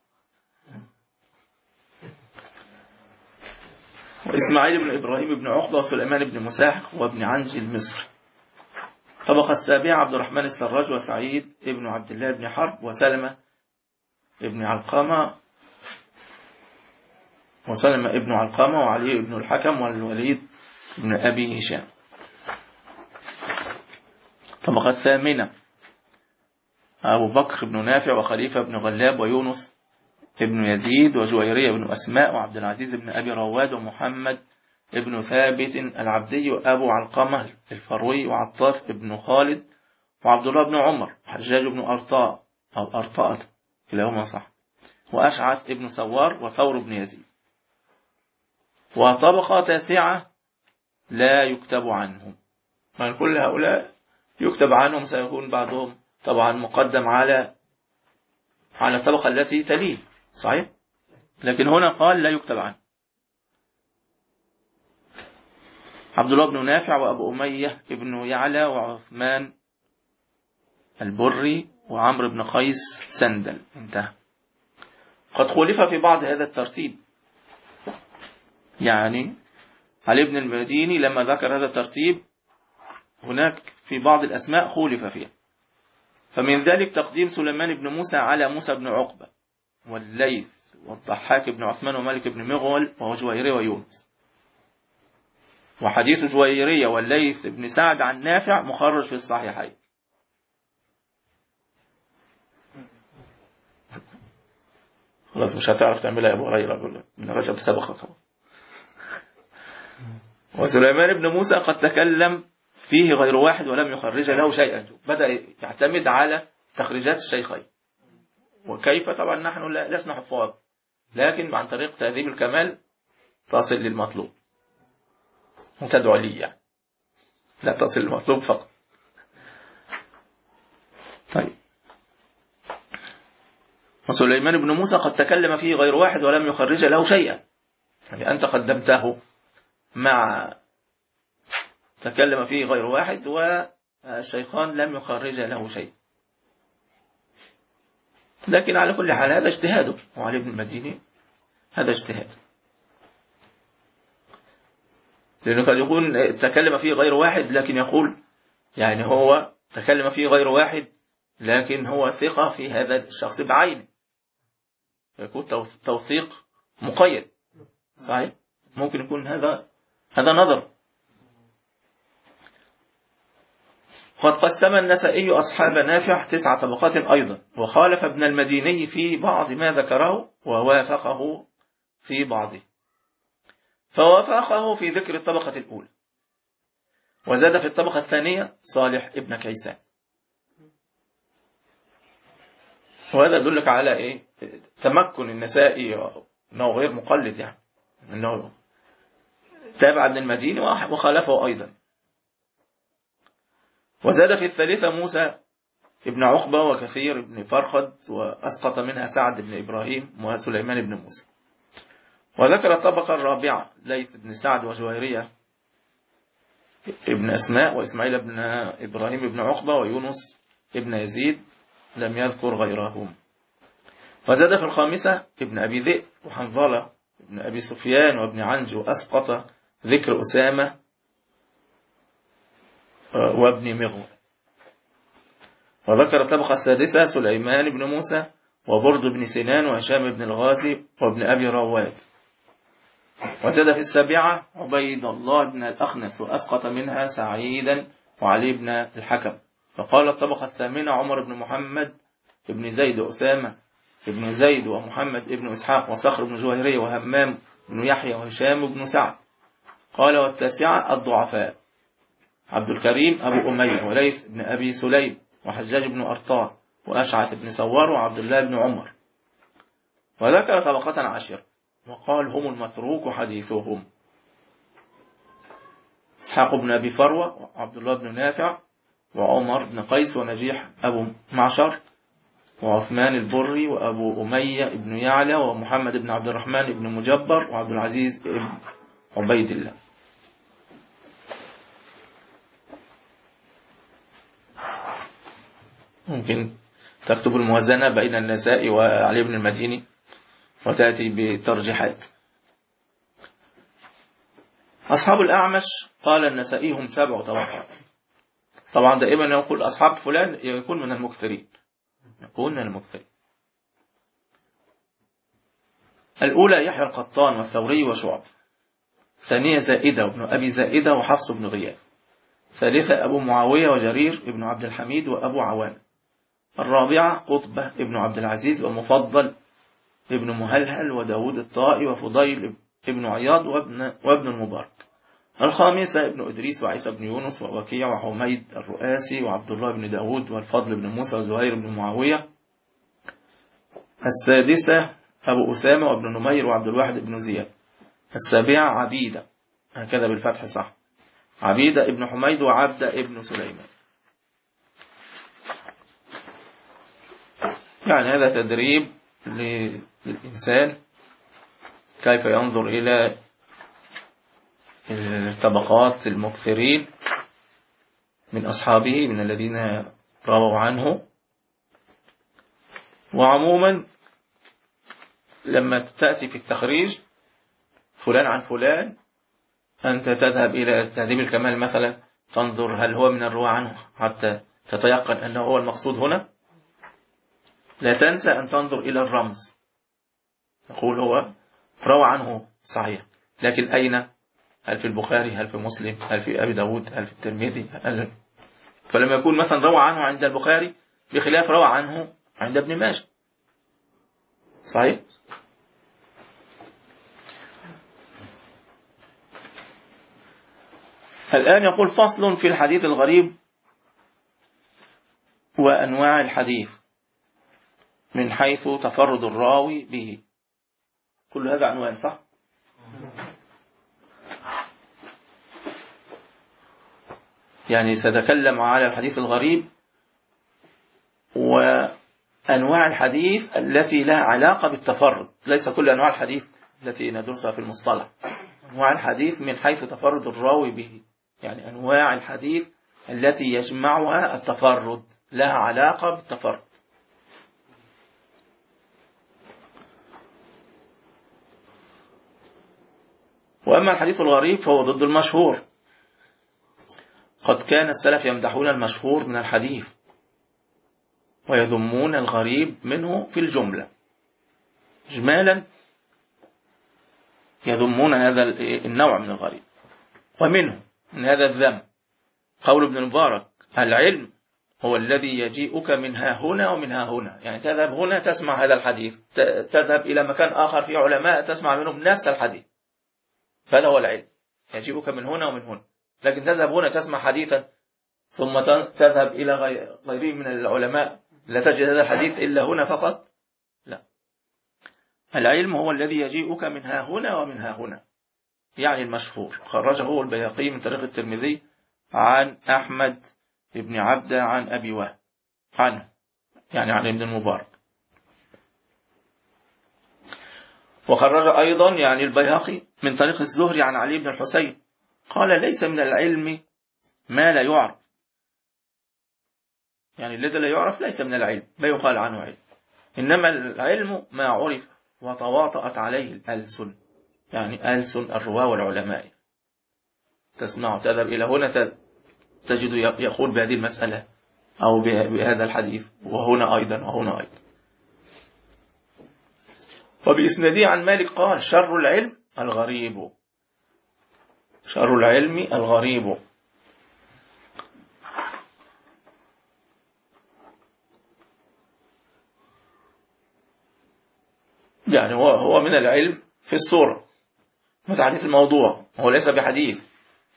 وإسماعيل بن إبراهيم بن عقبة وسليمان بن مساحق وابن عنج المصري. الطبقة السابعة عبد الرحمن السراج وسعيد ابن عبد الله بن حرب وسلمة ابن علقمة وسلمة ابن علقمة وعلي ابن الحكم والوليد ابن أبي هشام. الطبقة الثامنة أبو بكر بن نافع وخليفة بن غلاب ويونس ابن يزيد وجويرية بن أسماء وعبد العزيز بن أبي رواد ومحمد ابن ثابت العبدي وأبو علقمة الفروي وعطاف ابن خالد وعبد الله بن عمر وحجاج بن أرطاء أو أرطاء كلاهما صح وأشعث ابن سوار وثور بن يزيد. وطبقة تاسعة لا يكتب عنهم، من كل هؤلاء يكتب عنهم سيكون بعضهم طبعا مقدم على على الطبقة التي تليه، صحيح؟ لكن هنا قال لا يكتب عنه. عبد الله بن نافع وأبو أمية ابن يعلى وعثمان البري وعمرو بن قيس سندل. انتهى. قد خولف في بعض هذا الترتيب، يعني علي بن المديني لما ذكر هذا الترتيب هناك في بعض الأسماء خولف فيها، فمن ذلك تقديم سليمان بن موسى على موسى بن عقبة والليث والضحاك بن عثمان ومالك بن مغول وجويرية ويونس. وحديث جويرية والليث بن سعد عن نافع مخرج في الصحيحين. خلاص مش هتعرف تعملها يا أبو هريرة من رجب سبقك. وسليمان بن موسى قد تكلم فيه غير واحد ولم يخرج له شيئا، بدأ يعتمد على تخريجات الشيخين. وكيف؟ طبعا نحن لسنا حفاظ، لكن عن طريق تهذيب الكمال تصل للمطلوب وتدعو لي يعني. لا تصل للمطلوب فقط. طيب، وسليمان بن موسى قد تكلم فيه غير واحد ولم يخرج له شيئا، يعني أنت قدمته مع تكلم فيه غير واحد والشيخان لم يخرج له شيء. لكن على كل حال هذا اجتهاده، وعلي بن المديني هذا اجتهاد، لأنه قد يكون تكلم فيه غير واحد لكن يقول يعني هو تكلم فيه غير واحد لكن هو ثقة في هذا الشخص بعينه، يكون توثيق مقيد. صحيح، ممكن يكون هذا هذا نظر. قد قسم النسائي أصحاب نافع تسع طبقات أيضا، وخالف ابن المديني في بعض ما ذكره ووافقه في بعضه، فوافقه في ذكر الطبقة الأولى، وزاد في الطبقة الثانية صالح ابن كيسان. وهذا يدلك على إيه؟ تمكن النسائي، أنه غير مقلد، يعني أنه تابع ابن المديني وخالفه أيضا. وزاد في الثالثة موسى ابن عقبة وكثير ابن فرخد، وأسقط منها سعد بن إبراهيم وسليمان بن موسى. وذكر الطبقة الرابعة ليث بن سعد وجويرية ابن أسماء وإسماعيل بن إبراهيم بن عقبة ويونس ابن يزيد، لم يذكر غيرهم. وزاد في الخامسة ابن أبي ذئب وحنظلة ابن أبي سفيان وابن عنج، وأسقط ذكر أسامة وابن مغول. وذكر الطبقة السادسة سليمان بن موسى وبرد بن سنان وهشام بن الغازي وابن أبي رواد. وزاد في السابعة عبيد الله بن الأخنس، وأسقط منها سعيدا وعلي بن الحكم. فقال الطبقة الثامنة عمر بن محمد بن زيد وأسامة بن زيد ومحمد بن إسحاق وصخر بن جويرية وهمام بن يحيى وهشام بن سعد. قال والتاسعة الضعفاء عبد الكريم أبو أمية وليث بن أبي سليم وحجاج بن أرطاة وأشعث بن سوار وعبد الله بن عمر. وذكر طبقة عشر وقال هم المتروك حديثهم إسحاق بن أبي فروة وعبد الله بن نافع وعمر بن قيس ونجيح أبو معشر وعثمان البري وأبو أمية بن يعلى ومحمد بن عبد الرحمن بن مجبر وعبد العزيز بن عبيد الله. ممكن تكتب الموازنة بين النسائي وعلي بن المديني وتأتي بترجيحات. أصحاب الأعمش قال النسائي هم سبع طبقات. طبعا دائما يقول أصحاب فلان يكون من المكثرين، يكون من المكثرين. الأولى يحيى القطان والثوري وشعب، ثانية زائدة وابن أبي زائدة وحفص بن غياث، ثالثة أبو معاوية وجرير ابن عبد الحميد وأبو عوان، الرابعة قطبة ابن عبد العزيز ومفضل ابن مهلهل وداود الطائي وفضيل ابن عياض وابن, وابن المبارك، الخامسة ابن إدريس وعيسى بن يونس ووكيع وحميد الرؤاسي وعبد الله بن داود والفضل بن موسى وزهير بن معاوية، السادسة أبو أسامة وابن نمير وعبد الواحد بن زياد، السابعة عبيدة هكذا بالفتح صح، عبيدة ابن حميد وعبد ابن سليمان. يعني هذا تدريب للإنسان كيف ينظر إلى الطبقات المكثرين من أصحابه من الذين رووا عنه. وعموما لما تأتي في التخريج فلان عن فلان، أنت تذهب إلى تهذيب الكمال مثلا تنظر هل هو من الرواة عنه حتى تتيقن أنه هو المقصود هنا. لا تنسى أن تنظر إلى الرمز، تقول هو روى عنه صحيح، لكن أين؟ هل في البخاري؟ هل في مسلم؟ هل في أبي داود؟ هل في الترمذي؟ هل... فلما يكون مثلا روى عنه عند البخاري بخلاف روى عنه عند ابن ماجه. صحيح؟ الآن يقول فصل في الحديث الغريب وأنواع الحديث من حيث تفرد الراوي به. كل هذا عنوان صح؟ يعني سأتكلم على الحديث الغريب وأنواع الحديث التي لها علاقة بالتفرد، ليس كل أنواع الحديث التي ندرسها في المصطلح، أنواع الحديث من حيث تفرد الراوي به، يعني أنواع الحديث التي يجمعها التفرد، لها علاقة بالتفرد. وأما الحديث الغريب فهو ضد المشهور. قد كان السلف يمدحون المشهور من الحديث ويذمون الغريب منه في الجملة، إجمالا يذمون هذا النوع من الغريب. ومنه من هذا الذم قول ابن المبارك: العلم هو الذي يجيئك من ها هنا ومن ها هنا، يعني تذهب هنا تسمع هذا الحديث، تذهب إلى مكان آخر في علماء تسمع منهم نفس الحديث، فهذا هو العلم، يجيئك من هنا ومن هنا. لكن تذهب هنا تسمع حديثا ثم تذهب إلى غيره من العلماء لا تجد هذا الحديث إلا هنا فقط، لا. العلم هو الذي يجيئك من ها هنا ومن ها هنا، يعني المشهور. خرجه البيهقي من طريق الترمذي عن أحمد بن عبدة عن أبي وهب عنه، يعني عن ابن المبارك. وخرج أيضا يعني البيهقي من طريق الزهري عن علي بن الحسين قال: ليس من العلم ما لا يعرف، يعني الذي لا يعرف ليس من العلم، ما يقال عنه علم، إنما العلم ما عرف وتواطأت عليه الألسن، يعني ألسن الرواة والعلماء. تسمع تذهب إلى هنا تجد يقول بهذه المسألة أو بهذا الحديث، وهنا أيضا وهنا أيضا. وبإسناده عن مالك قال: شر العلم الغريب، شر العلم الغريب. يعني هو هو من العلم في الصورة، مثل حديث الموضوع هو ليس بحديث.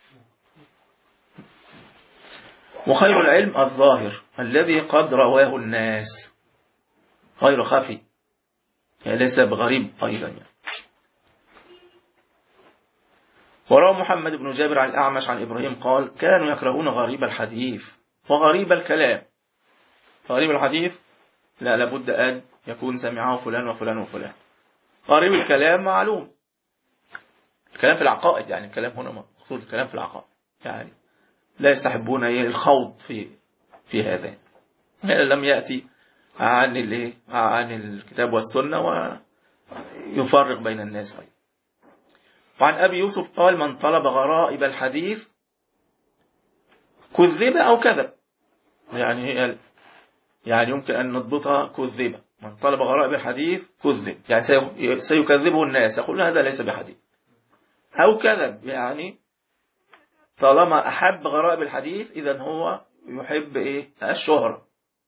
وخير العلم الظاهر الذي قد رواه الناس، غير خفي، يعني ليس بغريب أيضا يعني. وروى محمد بن جابر عن الأعمش عن إبراهيم قال: كانوا يكرهون غريب الحديث وغريب الكلام. غريب الحديث لا لابد أن يكون سمعه فلان وفلان وفلان. غريب الكلام معلوم، الكلام في العقائد، يعني الكلام هنا مقصود الكلام في العقائد، يعني لا يستحبون الخوض في في هذا، لم يأتي عن عن الكتاب والسنة ويفرق بين الناس أيضا. وعن أبي يوسف قال: من طلب غرائب الحديث كذب أو كذب، يعني هي يعني يمكن أن نضبطها كذب، من طلب غرائب الحديث كذب، يعني سيكذبه الناس، يقول هذا ليس بحديث. أو كذب، يعني طالما أحب غرائب الحديث إذن هو يحب إيه؟ الشهرة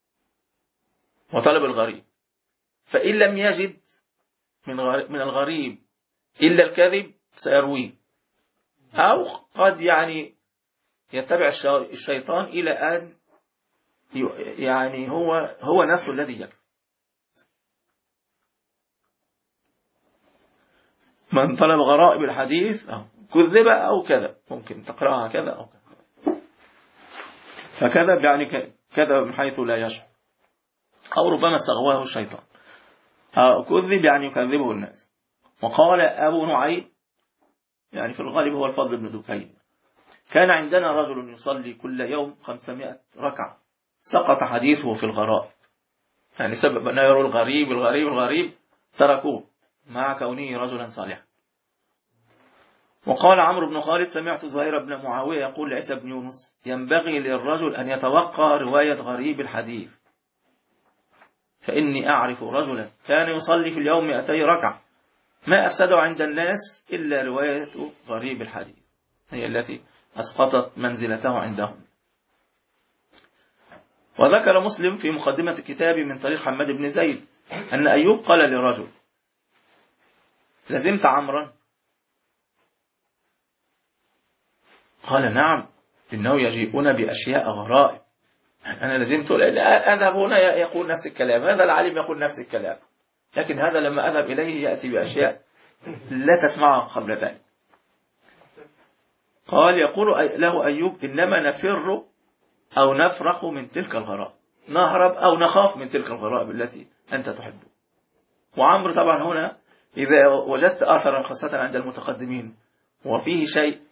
وطلب الغريب، فإن لم يجد من من الغريب إلا الكذب سيرويه. أو قد يعني يتبع الشيطان إلى أن يعني هو هو نفسه الذي يكذب. من طلب غرائب الحديث كذب أو كذب، ممكن تقرأها كذا أو كذا. فكذب يعني كذب من حيث لا يشعر، أو ربما استغواه الشيطان. كذب يعني يكذبه الناس. وقال أبو نعيم، يعني في الغالب هو الفضل بن دكين: كان عندنا رجل يصلي كل يوم خمسمائة ركعة، سقط حديثه في الغرائب، يعني سبب أن يروا الغريب الغريب الغريب تركوه مع كونه رجلا صالحا. وقال عمرو بن خالد: سمعت زهير بن معاوية يقول لعيسى بن يونس: ينبغي للرجل أن يتوقع رواية غريب الحديث، فإني أعرف رجلا كان يصلي في اليوم مئتي ركعة ما أفسده عند الناس إلا رواية غريب الحديث، هي التي أسقطت منزلته عندهم. وذكر مسلم في مقدمة الكتاب من طريق حماد بن زيد أن أيوب قال لرجل: لزمت عمرا؟ قال نعم، إنه يجيئون بأشياء غرائب. أنا لازمت أذهب هنا يقول نفس الكلام، هذا العالم يقول نفس الكلام، لكن هذا لما أذهب إليه يأتي بأشياء لا تسمعها قبل ذلك. قال يقول له أيوب إنما نفر أو نفرق من تلك الغرائب، نهرب أو نخاف من تلك الغرائب التي أنت تحبه. وعمر طبعا هنا إذا وجدت أثرا خاصة عند المتقدمين وفيه شيء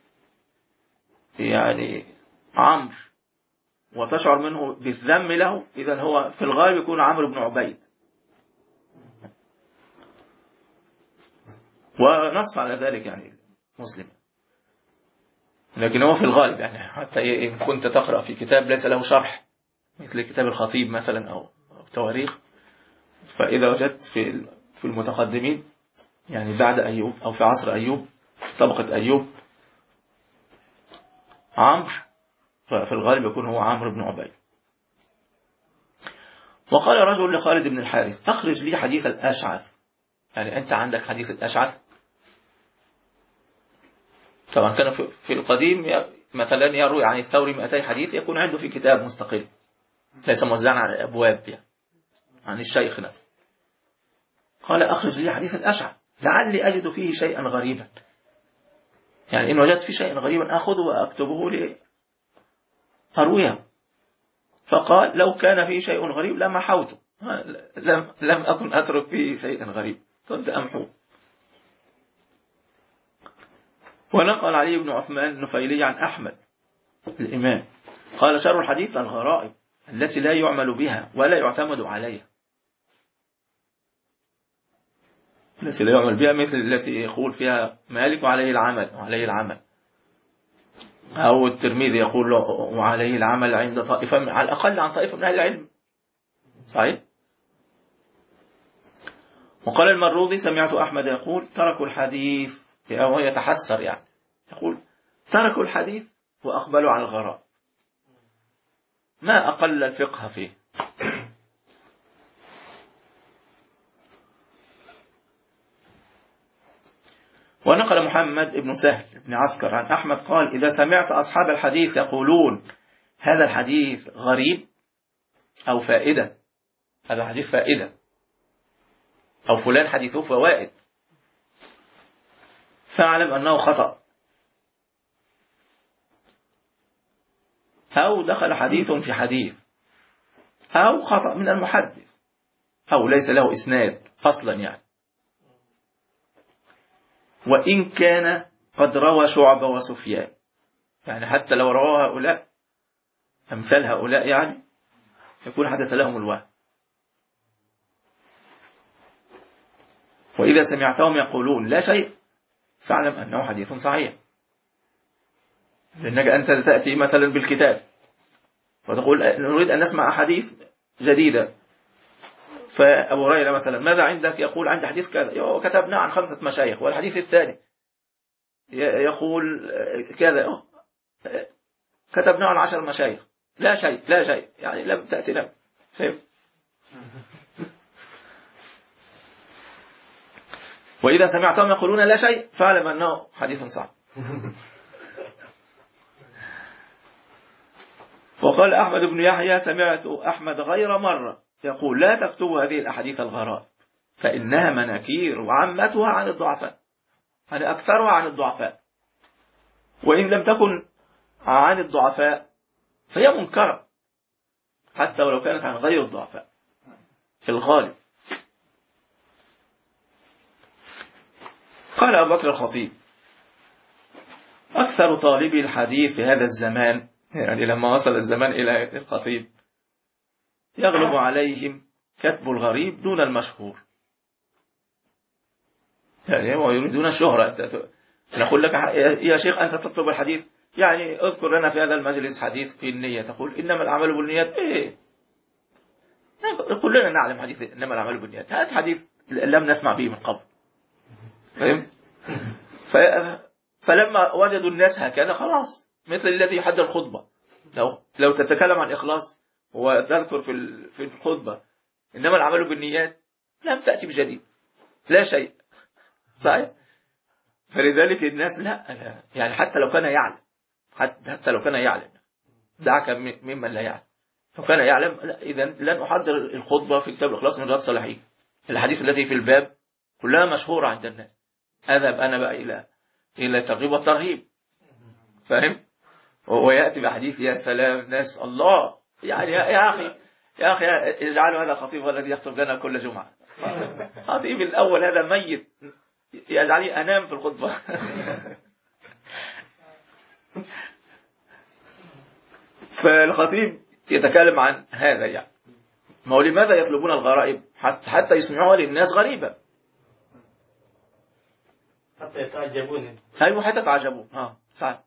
يعني عمرو وتشعر منه بالذم له، إذن هو في الغالب يكون عمرو بن عبيد. ونص على ذلك يعني مسلم، لكن هو في الغالب يعني حتى إن كنت تقرأ في كتاب ليس له شرح مثل كتاب الخطيب مثلا أو تواريخ، فإذا وجدت في في المتقدمين يعني بعد أيوب أو في عصر أيوب طبقة أيوب عمرو، ففي الغالب يكون هو عمرو بن عبيد. وقال رجل لخالد بن الحارث أخرج لي حديث الأشعث، يعني أنت عندك حديث الأشعث؟ طبعا كان في القديم مثلا يروي عن الثوري مئتي حديث يكون عنده في كتاب مستقل ليس موزعا على أبواب يعني عن الشيخ نفسه. قال أخرج لي حديث الأشعث لعلي أجد فيه شيئا غريبا، يعني إن وجدت فيه شيئا غريبا أخذه وأكتبه لي أرويه. فقال لو كان فيه شيء غريب لما حوته، لم, لم أكن أترك فيه شيئا غريب كنت أمحوه. ونقل علي بن عثمان النفيلي عن أحمد الإمام قال شر الحديث الغرائب التي لا يعمل بها ولا يعتمد عليها، التي لا يعمل بها مثل التي يقول فيها مالك وعليه العمل وعليه العمل، أو الترمذي يقول له وعليه العمل عند طائفة على الأقل عن طائفة من أهل العلم. صحيح. وقال المروذي سمعت أحمد يقول تركوا الحديث، وهو يتحسر يعني يقول تركوا الحديث وأقبلوا على الغراء، ما أقل الفقه فيه. ونقل محمد بن سهل بن عسكر عن أحمد قال إذا سمعت أصحاب الحديث يقولون هذا الحديث غريب أو فائدة، هذا حديث فائدة، أو فلان حديثه فوائد، فاعلم أنه خطأ، أو دخل حديث في حديث، أو خطأ من المحدث، أو ليس له إسناد أصلا يعني. وإن كان قد روى شعبة وسفيان، يعني حتى لو روى هؤلاء أمثال هؤلاء يعني يكون حدث لهم الوهم. وإذا سمعتهم يقولون لا شيء فاعلم أنه حديث صحيح، لأنك أنت تأتي مثلا بالكتاب وتقول نريد أن نسمع أحاديث جديدة، فأبو هريرة مثلا ماذا عندك؟ يقول عندي حديث كذا، كتبنا عن خمسة مشايخ، والحديث الثاني يقول كذا كتبنا عن عشر مشايخ، لا شيء لا شيء يعني لم تأتي لم فهم. وإذا سمعتهم يقولون لا شيء فاعلم أنه حديث صحيح. وقال أحمد بن يحيى سمعت أحمد غير مرة يقول لا تكتبوا هذه الأحاديث الغرائب فإنها مناكير وعمتها عن الضعفاء، يعني أكثرها عن الضعفاء، وإن لم تكن عن الضعفاء فهي منكرة حتى ولو كانت عن غير الضعفاء في الغالب. قال أبو بكر الخطيب أكثر طالبي الحديث في هذا الزمان، يعني لما وصل الزمان إلى الخطيب يغلب عليهم كتب الغريب دون المشهور، يعني هم يريدون الشهرة. نقول لك يا شيخ أنت تطلب الحديث، يعني اذكر لنا في هذا المجلس حديث في النية، تقول إنما الأعمال بالنيات، إيه كلنا نعلم حديث إنما الأعمال بالنيات، هذا حديث لم نسمع به من قبل، فهم؟ فلما وجدوا الناس هكذا خلاص، مثل الذي يحضر الخطبة، لو لو تتكلم عن إخلاص وتذكر في في الخطبة إنما الأعمال بالنيات لم تأتي بجديد لا شيء، صحيح؟ فلذلك الناس لا يعني حتى لو كان يعلم حتى لو كان يعلم، دعك ممن لا يعلم. لو كان يعلم إذا لن أحضر الخطبة في كتاب الإخلاص من رياض الصالحين، الحديث التي في الباب كلها مشهورة عند الناس، أذهب أنا بقى إلى إلى الترغيب والترهيب، فاهم؟ ويأتي بحديث يا سلام ناس الله، يعني يا, يا أخي يا أخي اجعلوا هذا الخطيب الذي يخطب لنا كل جمعة. خطيب الأول هذا ميت، يجعلني أنام في الخطبة. فالخطيب يتكلم عن هذا، يعني ما هو لماذا يطلبون الغرائب حتى, حتى يسمعوها للناس غريبة، حتى يتعجبون. أيوة حتى تعجبون. اه صحيح.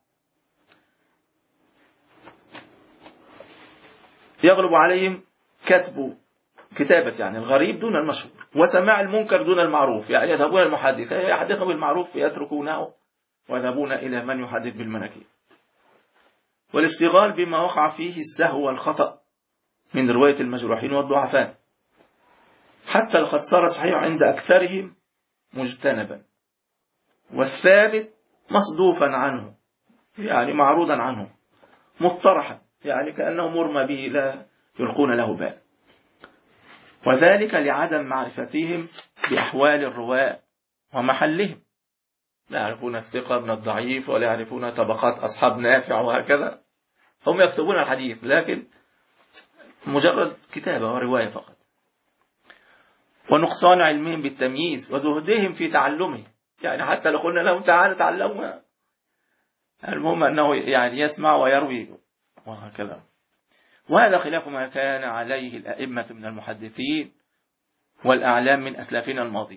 يغلب عليهم كتب كتابة يعني الغريب دون المشهور، وسماع المنكر دون المعروف، يعني يذهبون المحدث يحدثهم بالمعروف يتركونه ويذهبون إلى من يحدث بالمناكير. والاشتغال بما وقع فيه السهو والخطأ من رواية المجروحين والضعفاء، حتى لقد صار صحيح عند أكثرهم مجتنبا، والثابت مصدوفا عنه، يعني معروضا عنه، مطرحا، يعني كأنه مرمى به لا يلقون له بال، وذلك لعدم معرفتهم بأحوال الرواة ومحلهم، لا يعرفون الثقة من الضعيف ولا يعرفون طبقات أصحاب نافع وهكذا. هم يكتبون الحديث لكن مجرد كتابة ورواية فقط. ونقصان علمهم بالتمييز وزهدهم في تعلمه، يعني حتى لو قلنا لهم تعالوا تعلموا، المهم أنه يعني يسمع ويروي وهكذا. وهذا خلاف ما كان عليه الأئمة من المحدثين والأعلام من أسلافنا الماضي.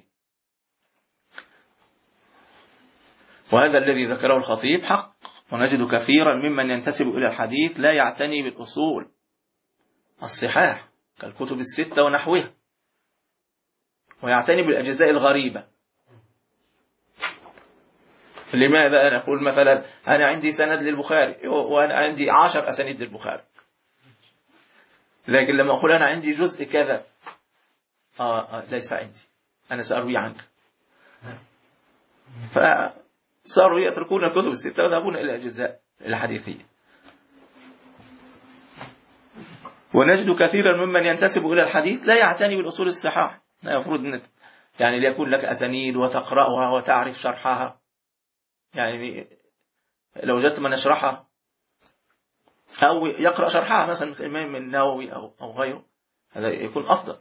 وهذا الذي ذكره الخطيب حق، ونجد كثيرا ممن ينتسب إلى الحديث لا يعتني بالأصول الصحاح كالكتب الستة ونحوها، ويعتني بالأجزاء الغريبة. لماذا أنا أقول مثلا أنا عندي سند للبخاري وأنا عندي عشر أسانيد للبخاري، لكن لما أقول أنا عندي جزء كذا آه, آه ليس عندي، أنا سأروي عنك. فصاروا يتركون الكتب الستة ويذهبون إلى الأجزاء الحديثية. ونجد كثيرا ممن ينتسب إلى الحديث لا يعتني بالأصول الصحاح، لا يفرض يعني ليكون لك أسانيد وتقرأها وتعرف شرحها، يعني لو جدت من يشرحها أو يقرأ شرحها مثلا مثل الإمام النووي أو أو غيره، هذا يكون أفضل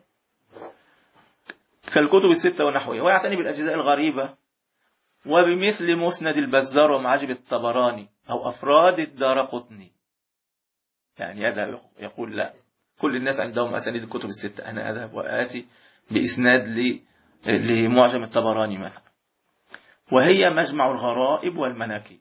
كالكتب الستة ونحوها. ويعتني بالأجزاء الغريبة وبمثل مسند البزار ومعاجب الطبراني أو أفراد الدارقطني، يعني هذا يقول لا كل الناس عندهم أسانيد الكتب الستة، أنا أذهب وآتي بإسناد لمعجم الطبراني مثلا. وهي مجمع الغرائب والمناكير.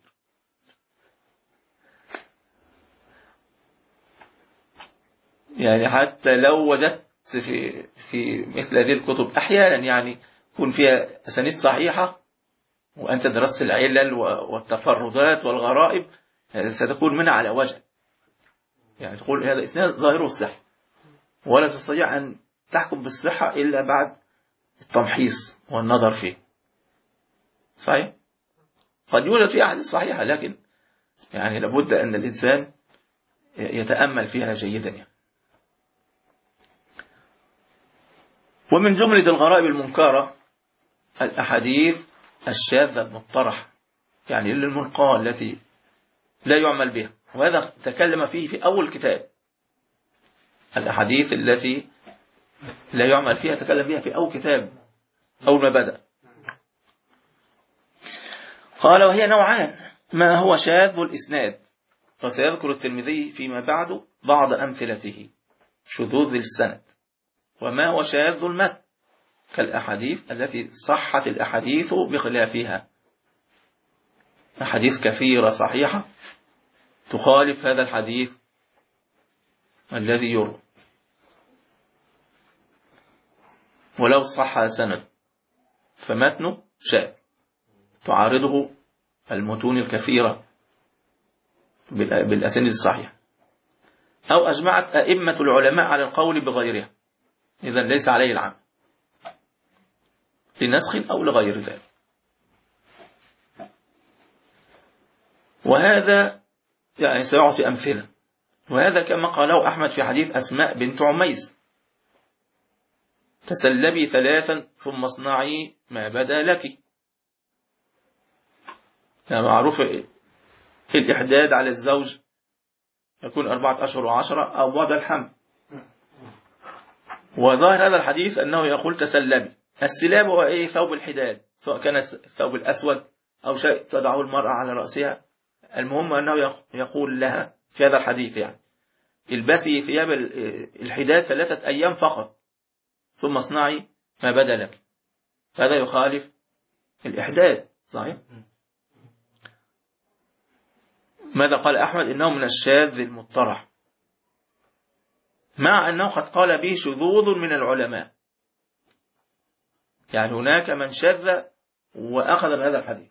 يعني حتى لو وجدت في في مثل هذه الكتب أحيانا يعني يكون فيها أسانيد صحيحة وأنت درست العلل والتفردات والغرائب، ستكون منها على وجه، يعني تقول هذا إسناد ظاهره الصحة، ولا تستطيع أن تحكم بالصحة إلا بعد التمحيص والنظر فيه. صحيح؟ قد يوجد فيها أحاديث صحيحة، لكن يعني لابد أن الإنسان يتأمل فيها جيدا يعني. ومن جملة الغرائب المنكرة الأحاديث الشاذة المطرحة، يعني الملقاة التي لا يعمل بها، وهذا تكلم فيه في أول كتاب. الأحاديث التي لا يعمل فيها تكلم بها في أول كتاب أول ما بدأ. قال وهي نوعان: ما هو شاذ الإسناد، وسيذكر الترمذي فيما بعد بعض أمثلته شذوذ السند، وما هو شاذ المتن كالأحاديث التي صحت الأحاديث بخلافها، أحاديث كثيرة صحيحة تخالف هذا الحديث الذي يروى، ولو صح سند فمتنه شاذ تعارضه المتون الكثيرة بالأسانيد الصحيحة، أو أجمعت أئمة العلماء على القول بغيرها، إذا ليس عليه العمل لنسخ أو لغير ذلك. وهذا يعني سيعطي أمثلة. وهذا كما قاله أحمد في حديث أسماء بنت عميس: تسلبي ثلاثا ثم اصنعي ما بدا لك. يعني معروف الإحداد على الزوج يكون أربعة أشهر وعشرة أو بعد الحمل. وظاهر هذا الحديث أنه يقول تسلبي. السلاب هو إيه؟ ثوب الحداد، سواء كان الثوب الأسود أو شيء تضعه المرأة على رأسها. المهم أنه يقول لها في هذا الحديث يعني البسي ثياب الحداد ثلاثة أيام فقط ثم اصنعي ما بدا لك. هذا يخالف الإحداد، صحيح؟ ماذا قال أحمد؟ إنه من الشاذ المطرح، مع أنه قد قال به شذوذ من العلماء. يعني هناك من شذ وأخذ بهذا الحديث.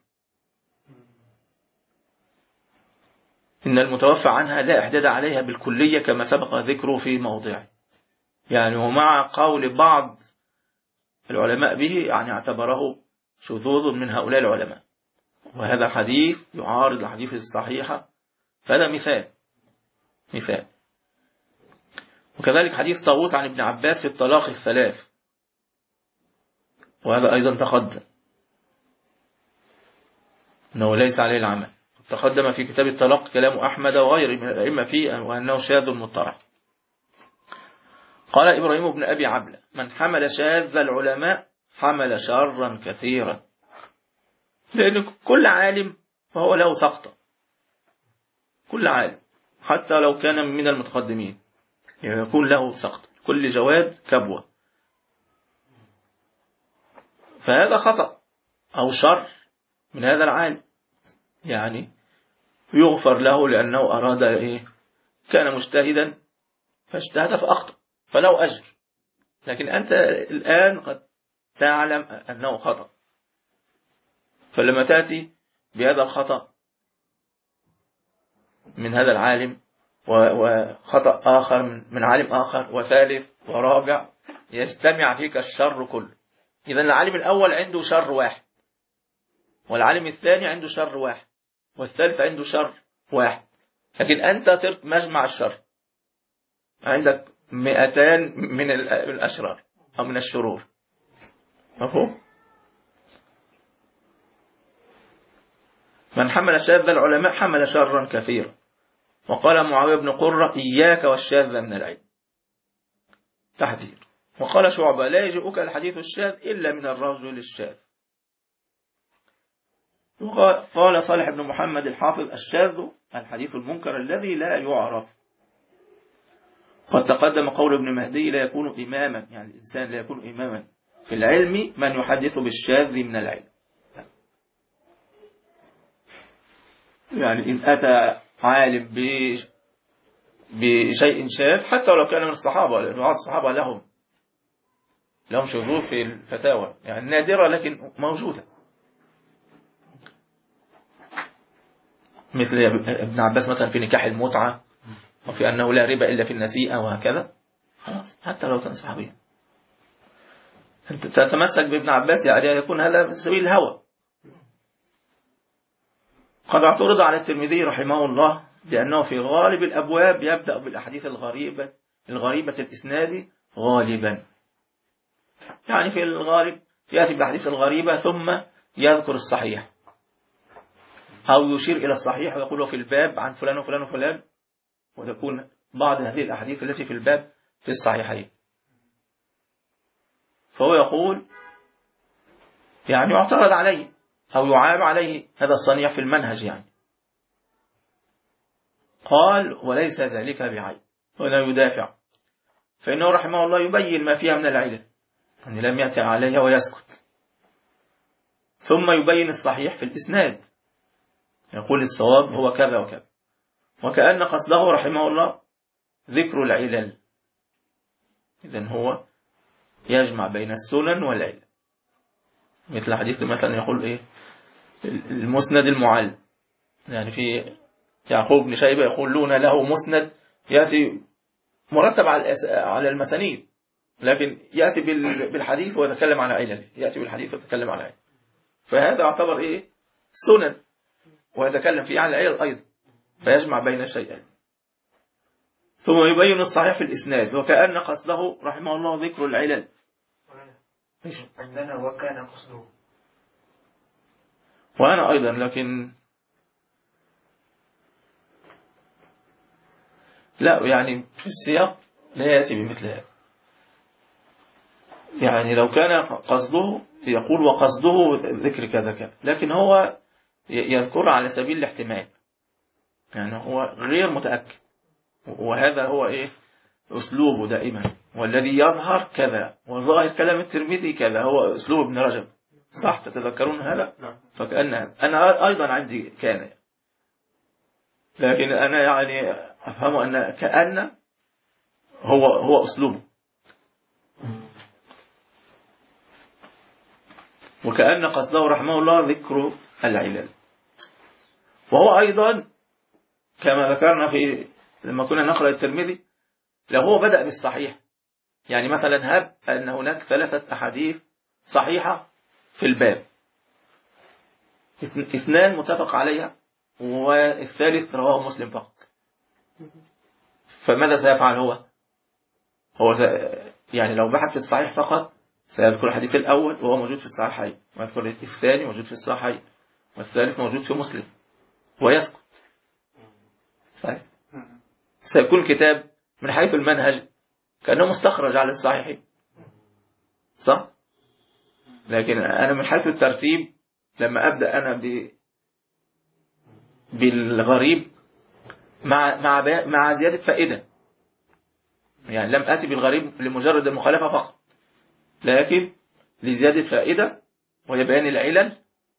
إن المتوفى عنها لا إحداد عليها بالكلية كما سبق ذكره في موضعه. يعني ومع قول بعض العلماء به يعني اعتبره شذوذ من هؤلاء العلماء، وهذا الحديث يعارض الحديث الصحيحة. فهذا مثال مثال وكذلك حديث طاووس عن ابن عباس في الطلاق الثلاث، وهذا أيضا تقدم أنه ليس عليه العمل. تقدم في كتاب الطلاق كلام أحمد وغيره من الأئمة فيه وأنه شاذ مطرح. قال إبراهيم بن أبي عبلة: من حمل شاذ العلماء حمل شرا كثيرا. لأن كل عالم فهو له سقطة، كل عالم حتى لو كان من المتقدمين يكون له سقط، كل جواد كبوة. فهذا خطأ أو شر من هذا العالم، يعني يغفر له لأنه أراد إيه؟ كان مجتهدا فاجتهد فأخطأ فله أجر. لكن أنت الآن قد تعلم أنه خطأ، فلما تأتي بهذا الخطأ من هذا العالم وخطأ آخر من عالم آخر وثالث ورابع، يجتمع فيك الشر كله. إذن العالم الأول عنده شر واحد، والعالم الثاني عنده شر واحد، والثالث عنده شر واحد، لكن أنت صرت مجمع الشر، عندك مئتان من الأشرار أو من الشرور. مفهوم؟ من حمل شاذ العلماء حمل شرا كثيرا. وقال معاوية بن قرة: إياك والشاذ من العلم، تحذير. وقال شعبة: لا يجيئك الحديث الشاذ إلا من الرجل الشاذ. وقال صالح بن محمد الحافظ: الشاذ الحديث المنكر الذي لا يعرف. قد تقدم قول ابن مهدي: لا يكون إماما، يعني الإنسان لا يكون إماما في العلم من يحدث بالشاذ من العلم. يعني إن أتى عالم بشيء شاذ حتى لو كان من الصحابة، لأن بعض الصحابة لهم لهم شذوذ في الفتاوى، يعني نادرة لكن موجودة، مثل ابن عباس مثلا في نكاح المتعة، وفي أنه لا ربا إلا في النسيئة، وهكذا. خلاص حتى لو كان صحابيا أنت تتمسك بابن عباس، يعني يكون هذا في سبيل الهوى. قد اعترض على الترمذي رحمه الله لأنه في غالب الأبواب يبدأ بالأحاديث الغريبة الغريبة الإسناد غالبا، يعني في الغالب يأتي بالأحاديث الغريبة ثم يذكر الصحيح أو يشير إلى الصحيح ويقول في الباب عن فلان وفلان وفلان، وتكون بعض هذه الأحاديث التي في الباب في الصحيحين. فهو يقول يعني يعترض عليه أو يعاب عليه هذا الصنيع في المنهج يعني. قال: وليس ذلك بعيب، ولا يدافع، فإنه رحمه الله يبين ما فيها من العلم، يعني لم يأتي عليها ويسكت، ثم يبين الصحيح في الإسناد، يقول الصواب هو كذا وكذا، وكأن قصده رحمه الله ذكر العلل. إذن هو يجمع بين السنن والعلل، مثل حديث مثلا يقول إيه المسند المعل، يعني في يعقوب بن شيبة يقولون له مسند يأتي مرتب على المسانيد، لكن يأتي بالحديث ويتكلم عن علله، يأتي بالحديث ويتكلم عن علله، فهذا يعتبر إيه سنن ويتكلم فيه عن العلل أيضا. فيجمع بين الشيئين. ثم يبين الصحيح في الإسناد وكأن قصده رحمه الله ذكر العلل. عندنا وكان قصده وأنا أيضا، لكن لا يعني في السياق لا يأتي بمثل هذا. يعني لو كان قصده يقول وقصده ذكر كذا كذا، لكن هو يذكر على سبيل الاحتمال، يعني هو غير متأكد، وهذا هو إيه أسلوبه دائما، والذي يظهر كذا وظاهر كلام الترمذي كذا هو أسلوب ابن رجب، صح؟ تتذكرون هذا؟ فكأن أنا أيضا عندي كان، لكن أنا يعني أفهم أن كأن هو هو أسلوبه، وكأن قصده رحمه الله ذكر العلل. وهو أيضا كما ذكرنا في لما كنا نقرأ الترمذي، لو هو بدأ بالصحيح، يعني مثلا هب أن هناك ثلاثة أحاديث صحيحة في الباب، اثنان متفق عليها والثالث رواه مسلم فقط، فماذا سيفعل هو؟ هو يعني لو بحث في الصحيح فقط سيذكر الحديث الأول وهو موجود في الصحيحين، ويذكر الثاني موجود في الصحيحين، والثالث موجود في مسلم، ويسكت. صحيح؟ سيكون الكتاب من حيث المنهج كأنه مستخرج على الصحيحين، صح؟ لكن أنا من حيث الترتيب لما أبدأ أنا ب... بالغريب مع مع مع زيادة فائدة، يعني لم أتي بالغريب لمجرد المخالفة فقط، لكن لزيادة فائدة ويبان العلل،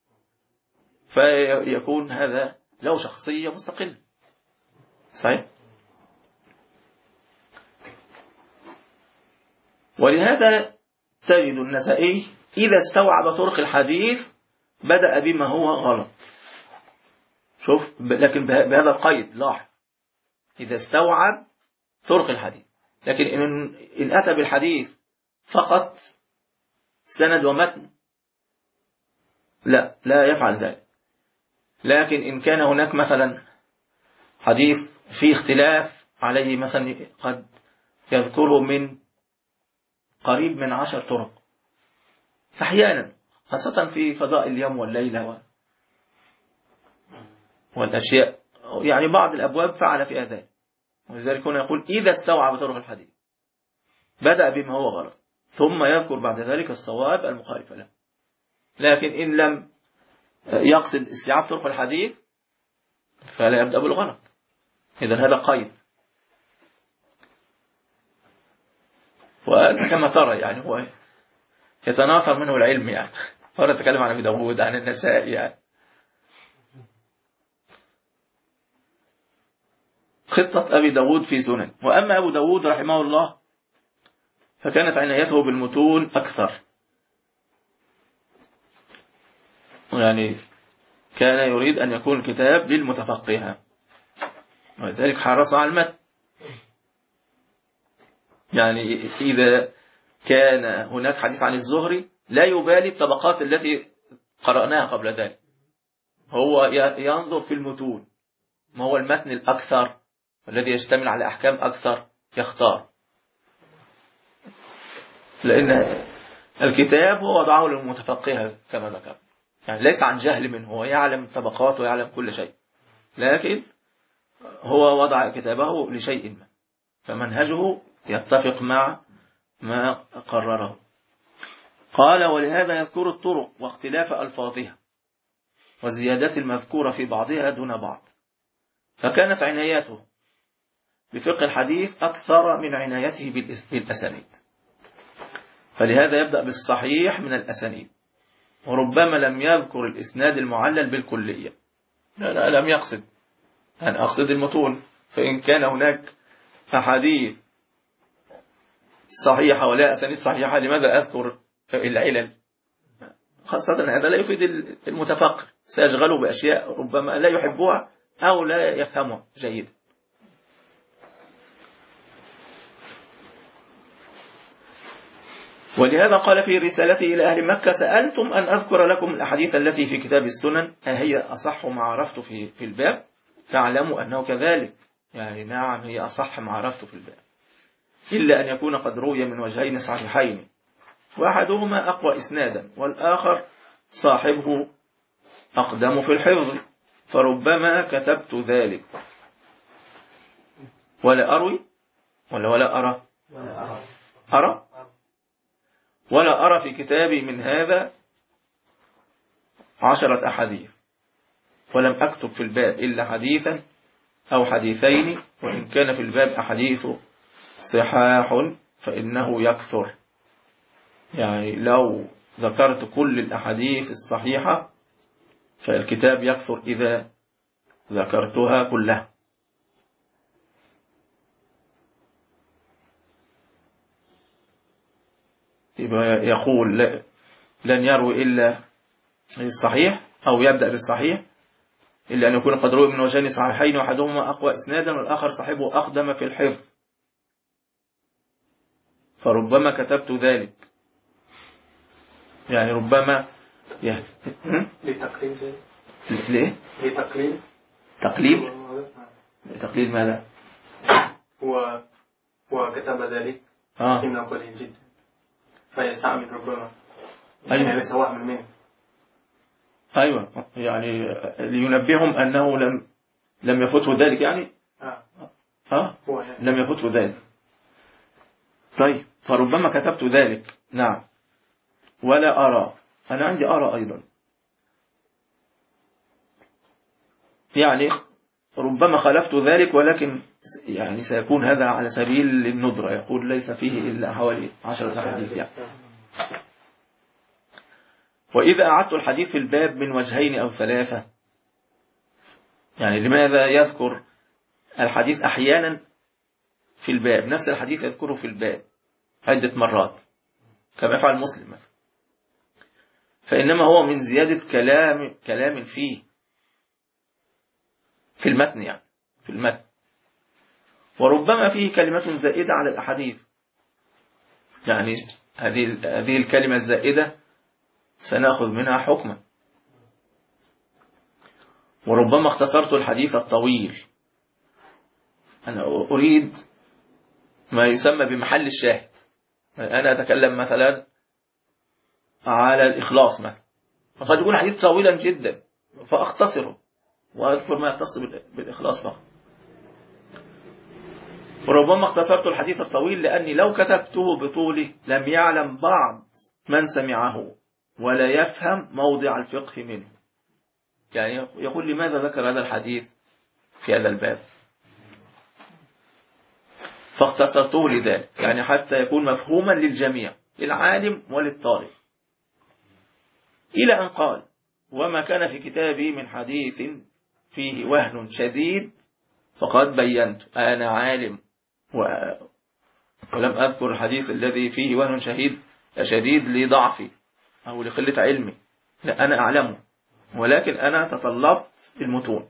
فيكون هذا له شخصية مستقلة. صحيح؟ ولهذا تجد النسائي إذا استوعب طرق الحديث بدأ بما هو غلط. شوف، لكن بهذا القيد لاحظ، إذا استوعب طرق الحديث، لكن إن, إن أتى بالحديث فقط سند ومتن لا لا يفعل ذلك. لكن إن كان هناك مثلا حديث فيه اختلاف عليه، مثلا قد يذكره من قريب من عشر طرق، فأحيانا خاصة في فضاء اليوم والليلة والأشياء، يعني بعض الأبواب فعل في ذلك، ولذلك هنا يقول إذا استوعب طرق الحديث بدأ بما هو غلط ثم يذكر بعد ذلك الصواب المخالف له. لكن إن لم يقصد استيعاب طرق الحديث فلا يبدأ بالغلط. إذن هذا قيد. وكما ترى يعني هو يتناثر منه العلم، يعني فأنا أتكلم عن أبي داود عن النسائي يعني. خطة أبي داود في سنن. وأما أبو داود رحمه الله فكانت عنايته بالمتون أكثر، يعني كان يريد أن يكون الكتاب للمتفقهة، ولذلك حرص على المتن. يعني إذا كان هناك حديث عن الزهري لا يبالي الطبقات التي قرأناها قبل ذلك، هو ينظر في المتون، ما هو المتن الأكثر والذي يشتمل على أحكام أكثر يختار، لأن الكتاب هو وضعه للمتفقهة كما ذكر، يعني ليس عن جهل منه، هو يعلم الطبقات ويعلم كل شيء، لكن هو وضع كتابه لشيء ما، فمنهجه يتفق مع ما قرره. قال ولهذا يذكر الطرق واختلاف ألفاظها والزيادات المذكورة في بعضها دون بعض، فكانت عنايته بفقه الحديث أكثر من عنايته بالأسانيد، فلهذا يبدأ بالصحيح من الأسانيد، وربما لم يذكر الإسناد المعلل بالكلية، لا, لا لم يقصد، أن أقصد المتون، فإن كان هناك أحاديث صحيحة ولا أسانيد صحيحة لماذا أذكر العلل؟ خاصة هذا لا يفيد المتفقه، سيشغله بأشياء ربما لا يحبها أو لا يفهمها جيدا. ولهذا قال في رسالته إلى أهل مكة سألتم أن أذكر لكم الأحاديث التي في كتاب السنن أهي أصح ما عرفت في في الباب؟ تعلم أنه كذلك، يعني نعم هي أصح ما عرفت في الباب، إلا أن يكون قد روي من وجهين صحيحين، وأحدهما أقوى إسنادا والآخر صاحبه أقدم في الحفظ، فربما كتبت ذلك ولا أروي ولا ولا أرى أرى ولا أرى في كتابي من هذا عشرة أحاديث، ولم أكتب في الباب إلا حديثا أو حديثين، وإن كان في الباب أحاديث صحاح فإنه يكثر. يعني لو ذكرت كل الأحاديث الصحيحة فالكتاب يكثر إذا ذكرتها كلها. يبقى يقول لن يروي إلا الصحيح أو يبدأ بالصحيح، إلا أن يكون قد روي من وجهين صحيحين وأحدهما أقوى إسنادا والآخر صاحبه أقدم في الحفظ، فربما كتبت ذلك. يعني ربما يه... لتقليل ليه؟ لتقليل تقليل تقليل ماذا؟ هو هو كتب ذلك آه. لكنه قليل جدا فيستعمل ربما، أيوة. يعني ليس وهم منه. أيوة، يعني لينبههم أنه لم لم يفوته ذلك، يعني آه. آه. هو يعني. لم يفوته ذلك. طيب، فربما كتبت ذلك، نعم، ولا أرى. أنا عندي أرى أيضا، يعني ربما خالفت ذلك، ولكن يعني سيكون هذا على سبيل الندرة، يقول ليس فيه إلا حوالي عشرة أحاديث يعني. وإذا أعدت الحديث في الباب من وجهين أو ثلاثة، يعني لماذا يذكر الحديث أحيانا في الباب، نفس الحديث يذكره في الباب عدة مرات كما يفعل مسلم مثلا، فإنما هو من زيادة كلام كلام فيه في المتن، يعني في المتن، وربما فيه كلمة زائدة على الأحاديث، يعني هذه هذه الكلمة الزائدة سنأخذ منها حكما. وربما اختصرت الحديث الطويل، أنا أريد ما يسمى بمحل الشاهد، أنا أتكلم مثلا على الإخلاص مثلا، فقد يكون حديث طويلا جدا فأختصره وأذكر ما يختص بالإخلاص فقط. وربما اختصرت الحديث الطويل لأني لو كتبته بطوله لم يعلم بعض من سمعه ولا يفهم موضع الفقه منه، يعني يقول لماذا ذكر هذا الحديث في هذا الباب، فاختصرته لذلك، يعني حتى يكون مفهوما للجميع، للعالم وللطالب. إلى أن قال: وما كان في كتابي من حديث فيه وهن شديد فقد بينت. أنا عالم و... ولم أذكر الحديث الذي فيه وهن شديد شديد لضعفي أو لقلة علمي، لا، أنا أعلمه، ولكن أنا تطلبت المتون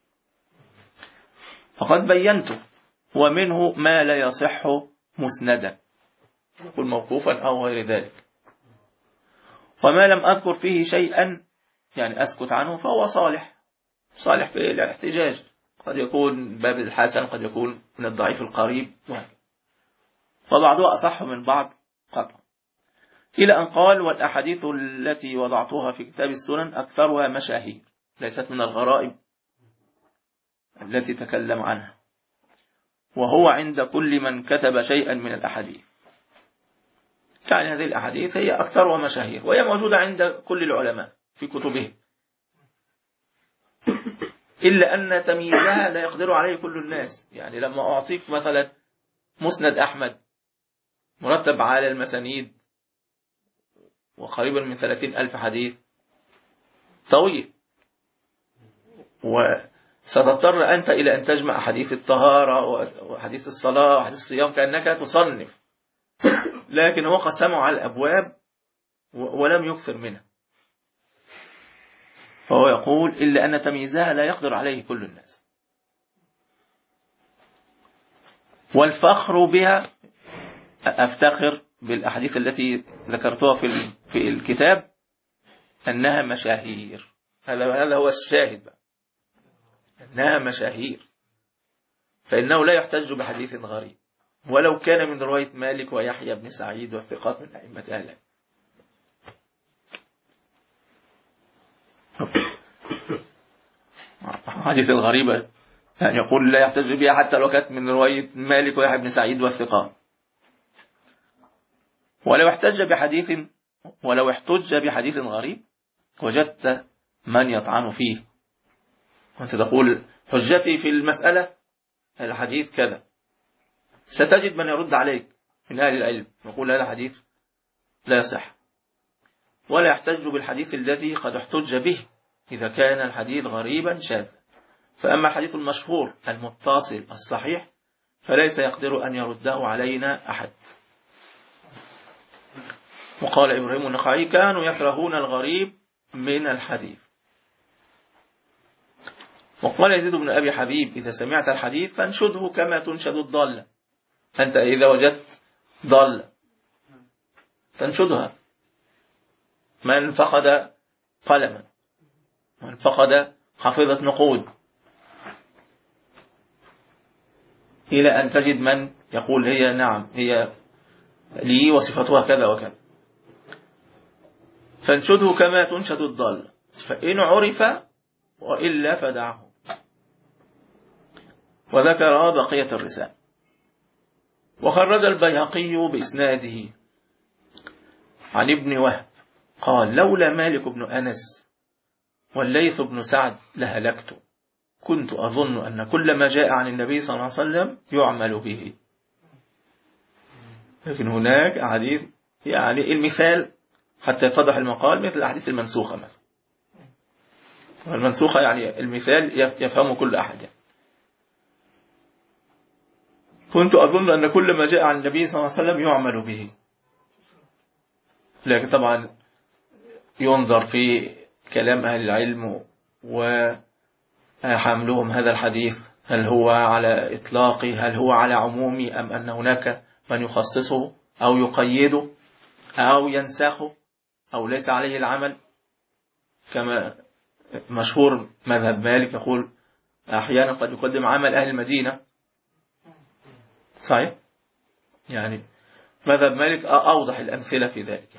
فقد بينته. ومنه ما لا يصح مسندا، يقول موقوفا أو غير ذلك، وما لم أذكر فيه شيئا يعني أسكت عنه فهو صالح صالح في الاحتجاج، قد يكون باب الحسن، قد يكون من الضعيف القريب، وبعضها أصح من بعض قطعا. إلى أن قال: والأحاديث التي وضعتها في كتاب السنن أكثرها مشاهير، ليست من الغرائب التي تكلم عنها، وهو عند كل من كتب شيئا من الأحاديث. يعني هذه الأحاديث هي أكثرها مشاهير، وهي موجودة عند كل العلماء في كتبهم، إلا أن تمييزها لا يقدر عليه كل الناس. يعني لما أعطيك مثلا مسند أحمد مرتب على المسانيد وقريبا من ثلاثين ألف حديث، طويل، وستضطر أنت إلى أن تجمع حديث الطهارة وحديث الصلاة وحديث الصيام كأنك تصنف، لكن هو قسمه على الأبواب ولم يكثر منها، فهو يقول: إلا أن تمييزها لا يقدر عليه كل الناس. والفخر بها، أفتخر بالأحاديث التي ذكرتها في في الكتاب أنها مشاهير، هذا هذا هو الشاهد بقى. أنها مشاهير، فإنه لا يحتج بحديث غريب ولو كان من رواية مالك ويحيى بن سعيد والثقات من أئمة أهله. حديث الغريبة يعني يقول لا يحتج بها حتى لو كانت من رواية مالك ويحيى بن سعيد والثقات. ولو احتج بحديث ولو احتج بحديث غريب وجدت من يطعن فيه، وأنت تقول حجتي في المسألة الحديث كذا، ستجد من يرد عليك من أهل العلم يقول هذا حديث لا يصح. ولا يحتج بالحديث الذي قد احتج به إذا كان الحديث غريبا شاذا. فأما الحديث المشهور المتصل الصحيح فليس يقدر أن يرده علينا أحد. وقال إبراهيم النخعي كانوا يكرهون الغريب من الحديث. وقال يزيد بن أبي حبيب إذا سمعت الحديث فانشده كما تنشد الضالة. أنت إذا وجدت ضالة فانشدها. من فقد قلما، من فقد حافظة نقود، إلى أن تجد من يقول هي نعم هي لي وصفتها كذا وكذا، فانشده كما تنشد الضالة، فإن عرف وإلا فدعه. وذكر بقية الرسالة. وخرج البيهقي بإسناده عن ابن وهب قال لولا مالك بن أنس والليث بن سعد لهلكت، كنت أظن أن كل ما جاء عن النبي صلى الله عليه وسلم يعمل به. لكن هناك أحاديث يعني المثال حتى يتضح المقال مثل الأحاديث المنسوخة مثلا. والمنسوخة يعني المثال يفهمه كل أحد يعني. كنت أظن أن كل ما جاء عن النبي صلى الله عليه وسلم يعمل به. لكن طبعا ينظر في كلام أهل العلم وحملهم هذا الحديث، هل هو على إطلاقي، هل هو على عمومي، أم أن هناك من يخصصه أو يقيده أو ينسخه أو ليس عليه العمل. كما مشهور مذهب مالك يقول أحيانا قد يقدم عمل أهل المدينة. صحيح؟ يعني مذهب مالك أوضح الأمثلة في ذلك.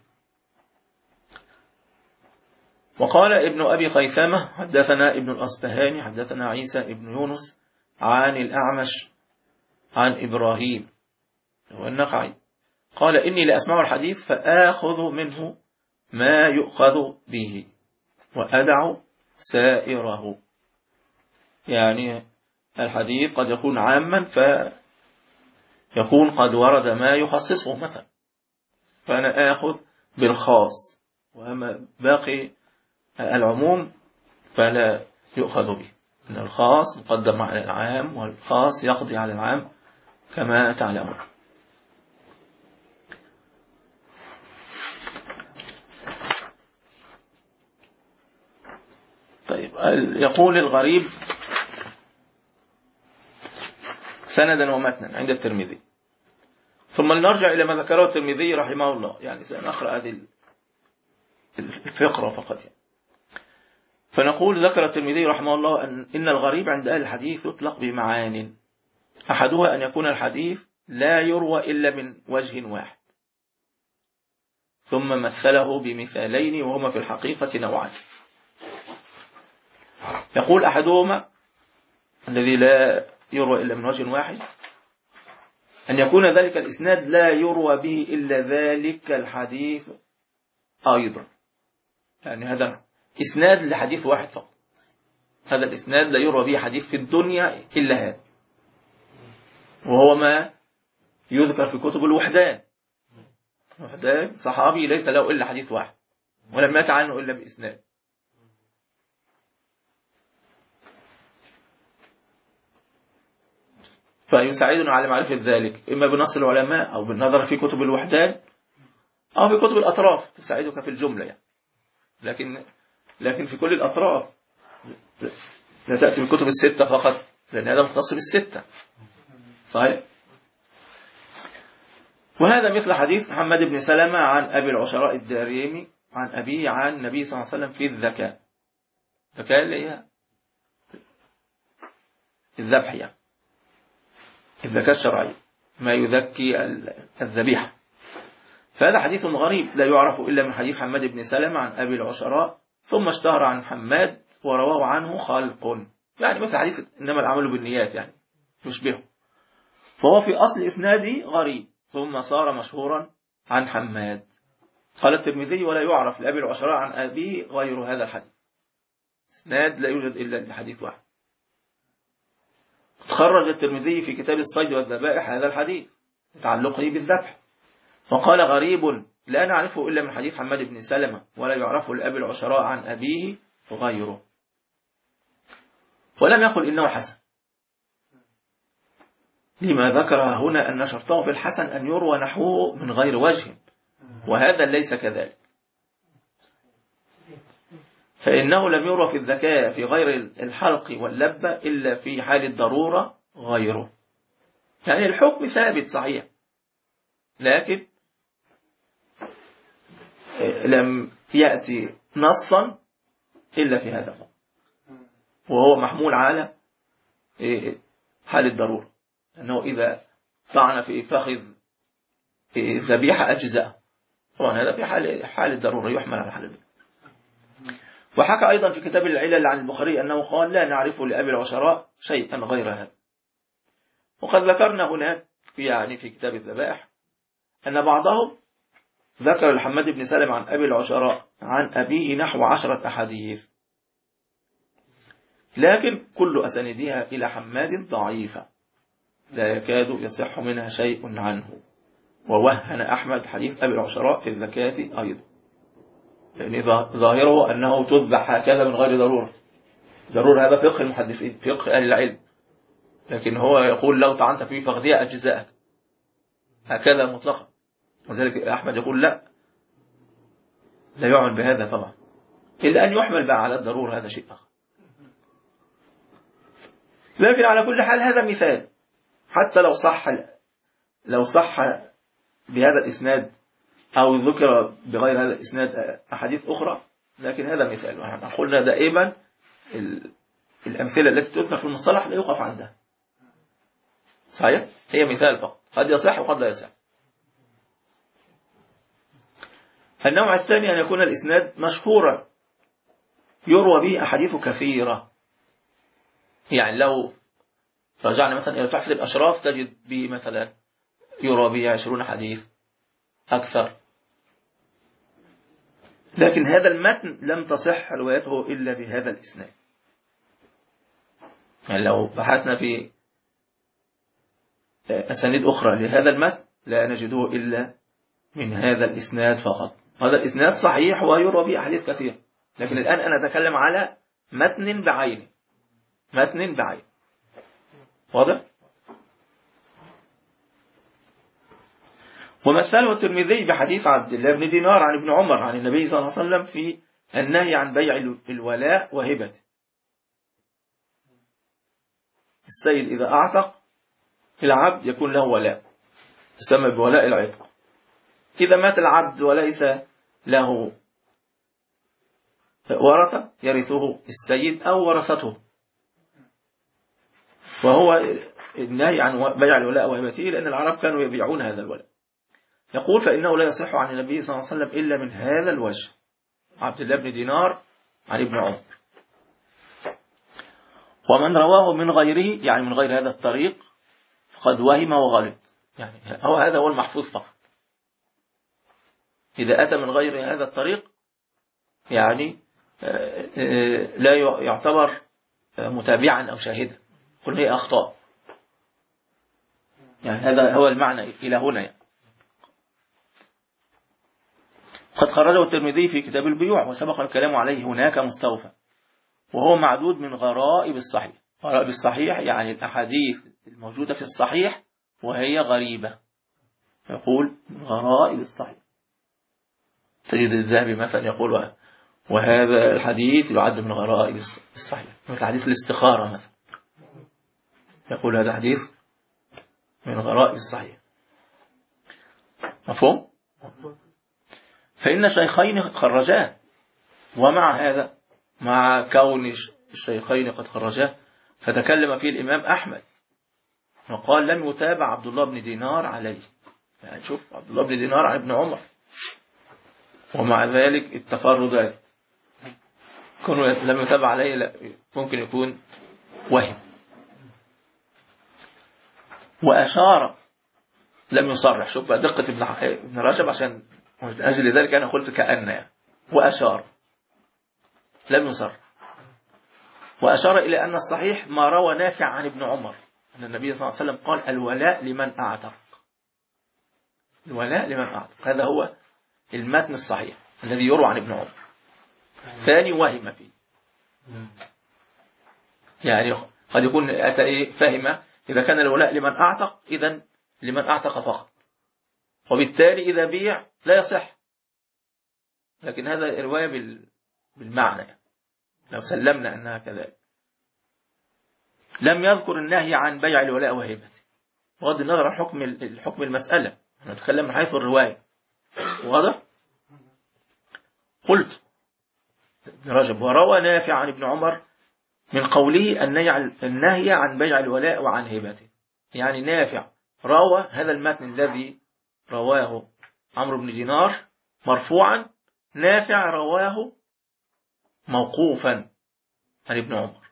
وقال ابن أبي خيثمة حدثنا ابن الأصبهاني حدثنا عيسى ابن يونس عن الأعمش عن إبراهيم والنخعي قال إني لأسمع الحديث فآخذ منه ما يؤخذ به وأدع سائره. يعني الحديث قد يكون عاما فيكون قد ورد ما يخصصه مثلا، فأنا آخذ بالخاص، وأما باقي العموم فلا يؤخذ به، إن الخاص مقدم على العام والخاص يقضي على العام كما تعلمون. طيب يقول الغريب سندا ومتنا عند الترمذي. ثم نرجع إلى ما ذكره الترمذي رحمه الله، يعني سنقرأ هذه الفقرة فقط يعني. فنقول ذكر الترمذي رحمه الله أن إن الغريب عند أهل الحديث يطلق بمعان، أحدها أن يكون الحديث لا يروى إلا من وجه واحد، ثم مثله بمثالين وهما في الحقيقة نوعان. يقول أحدهما الذي لا يروى إلا من وجه واحد أن يكون ذلك الإسناد لا يروى به إلا ذلك الحديث أيضا، يعني هذا إسناد لحديث واحد فقط، هذا الإسناد لا يروى به حديث في الدنيا إلا هذا، وهو ما يذكر في كتب الوحدان. وحدان صحابي ليس له إلا حديث واحد ولم مات عنه إلا بإسناد. فيساعدنا على معرفة ذلك إما بنص العلماء أو بالنظر في كتب الوحدان أو في كتب الأطراف تساعدك في الجملة يعني. لكن لكن في كل الأطراف لا تأتي بالكتب الستة فقط، لأن هذا مختص بالستة. صحيح؟ وهذا مثل حديث محمد بن سلمة عن أبي العشراء الداريمي عن أبيه عن النبي صلى الله عليه وسلم في الذكاء. الذكاء اللي هي الذبح، يعني الزكاة الشرعية، ما يذكي الذبيحة. فهذا حديث غريب لا يعرف إلا من حديث حماد بن سلمة عن أبي العشراء، ثم اشتهر عن حماد ورواه عنه خلق، يعني مثل حديث إنما الأعمال بالنيات، يعني يشبهه. فهو في أصل إسناده غريب، ثم صار مشهورا عن حماد. قال الترمذي ولا يعرف لأبي العشراء عن أبيه غير هذا الحديث، إسناد لا يوجد إلا لحديث واحد. خرج الترمذي في كتاب الصيد والذبائح هذا الحديث يتعلقه بالذبح، وقال غريب لا نعرفه إلا من حديث حماد بن سلمة ولا يعرفه لأبي العشراء عن أبيه غيره. ولم يقل إنه حسن، لما ذكر هنا أن شرطه في الحسن أن يروى نحوه من غير وجه، وهذا ليس كذلك، فإنه لم يروى في الذكاء في غير الحلق واللبة إلا في حال الضرورة غيره. يعني الحكم ثابت صحيح، لكن لم يأتي نصا إلا في هذا، وهو محمول على حال الضرورة، أنه إذا طعن في فخذ ذبيحة أجزاء، طبعا هذا في حال حال الضرورة يحمل على حال الضرورة. وحكى أيضا في كتاب العلل عن البخاري أنه قال لا نعرف لأبي العشراء شيئا غير هذا. وقد ذكرنا هناك في يعني في كتاب الذبائح أن بعضهم ذكر لحماد بن سلم عن أبي العشراء عن أبيه نحو عشرة أحاديث، لكن كل أساندها إلى حماد ضعيفة لا يكاد يصح منها شيء عنه. ووهن أحمد حديث أبي العشراء في الزكاة أيضا، يعني ظاهره أنه تذبح هكذا من غير ضرورة. ضرورة هذا فقه المحدثين، فقه أهل العلم، لكن هو يقول لو طعنت في فخذها أجزاءك هكذا مطلقا. وذلك أحمد يقول لا لا يعمل بهذا طبعا، إلا أن يحمل بقى على الضرورة، هذا شيء آخر. لكن على كل حال هذا مثال، حتى لو صح لو صح بهذا الإسناد أو ذكر بغير هذا الإسناد أحاديث أخرى، لكن هذا مثال. ونحن قلنا دائما الأمثلة التي تذكر في المصطلح لا يوقف عندها، صحيح؟ هي مثال فقط، قد يصح وقد لا يصح. النوع الثاني أن يكون الإسناد مشهورا يروى به أحاديث كثيرة، يعني لو رجعنا مثلا إلى تحفة الأشراف تجد به مثلا يروى به عشرون حديث أكثر، لكن هذا المتن لم تصح روايته إلا بهذا الإسناد. يعني لو بحثنا في أسانيد أخرى لهذا المتن لا نجده إلا من هذا الإسناد فقط. هذا الإسناد صحيح ويروى به أحاديث كثير، لكن الآن أنا أتكلم على متن بعينه، متن بعين، واضح؟ ومثله الترمذي بحديث عبد الله بن دينار عن ابن عمر عن النبي صلى الله عليه وسلم في النهي عن بيع الولاء وهبته. السيد إذا أعتق العبد يكون له ولاء، يسمى بولاء العتق. إذا مات العبد وليس له ورثة يرثه السيد أو ورثته، وهو النهي عن بيع الولاء وهبته لأن العرب كانوا يبيعون هذا الولاء. يقول فإنه لا يصح عن النبي صلى الله عليه وسلم إلا من هذا الوجه، عبد الله بن دينار عن ابن عمر. ومن رواه من غيره يعني من غير هذا الطريق فقد وهم وغلط، يعني هو هذا هو المحفوظ فقط. إذا أتى من غير هذا الطريق يعني لا يعتبر متابعا أو شاهدا، قل هي أخطاء. يعني هذا هو المعنى إلى هنا يعني. قد خرجه الترمذي في كتاب البيوع وسبق الكلام عليه هناك مستوفى، وهو معدود من غرائب الصحيح. غرائب الصحيح يعني الأحاديث الموجودة في الصحيح وهي غريبة، يقول غرائب الصحيح. تجد الذهبي مثلا يقول وهذا الحديث يعد من غرائب الصحيح، مثل حديث الاستخارة مثلا يقول هذا حديث من غرائب الصحيح. مفهوم؟ فإن الشيخين خرجاه، ومع هذا مع كون الشيخين قد خرجاه فتكلم فيه الإمام أحمد وقال لم يتابع عبد الله بن دينار عليه. يعني شوف عبد الله بن دينار عن ابن عمر، ومع ذلك التفردات كونه لم يتابع عليه، لا ممكن يكون وهم. وأشار لم يصرح. شوف بقى دقة ابن ابن رجب، عشان من أجل ذلك أنا قلت كأن يعني. وأشار لم يصرح. وأشار إلى أن الصحيح ما روى نافع عن ابن عمر أن النبي صلى الله عليه وسلم قال الولاء لمن أعتق. الولاء لمن أعتق، هذا هو المتن الصحيح الذي يروى عن ابن عمر. ثاني وهم فيه، يعني قد يكون أتى إيه فهم إذا كان الولاء لمن أعتق إذن لمن أعتق فقط، وبالتالي إذا بيع لا يصح. لكن هذا رواية بالمعنى يعني. لو سلمنا أنها كذلك. لم يذكر النهي عن بيع الولاء وهبته، بغض النظر عن حكم الحكم المسألة، نتكلم من حيث الرواية. واضح؟ قلت ابن رجب وروى نافع عن ابن عمر من قوله النهي عن بيع الولاء وعن هبته. يعني نافع روى هذا المتن الذي رواه عمرو بن دينار مرفوعا، نافع رواه موقوفا عن ابن عمر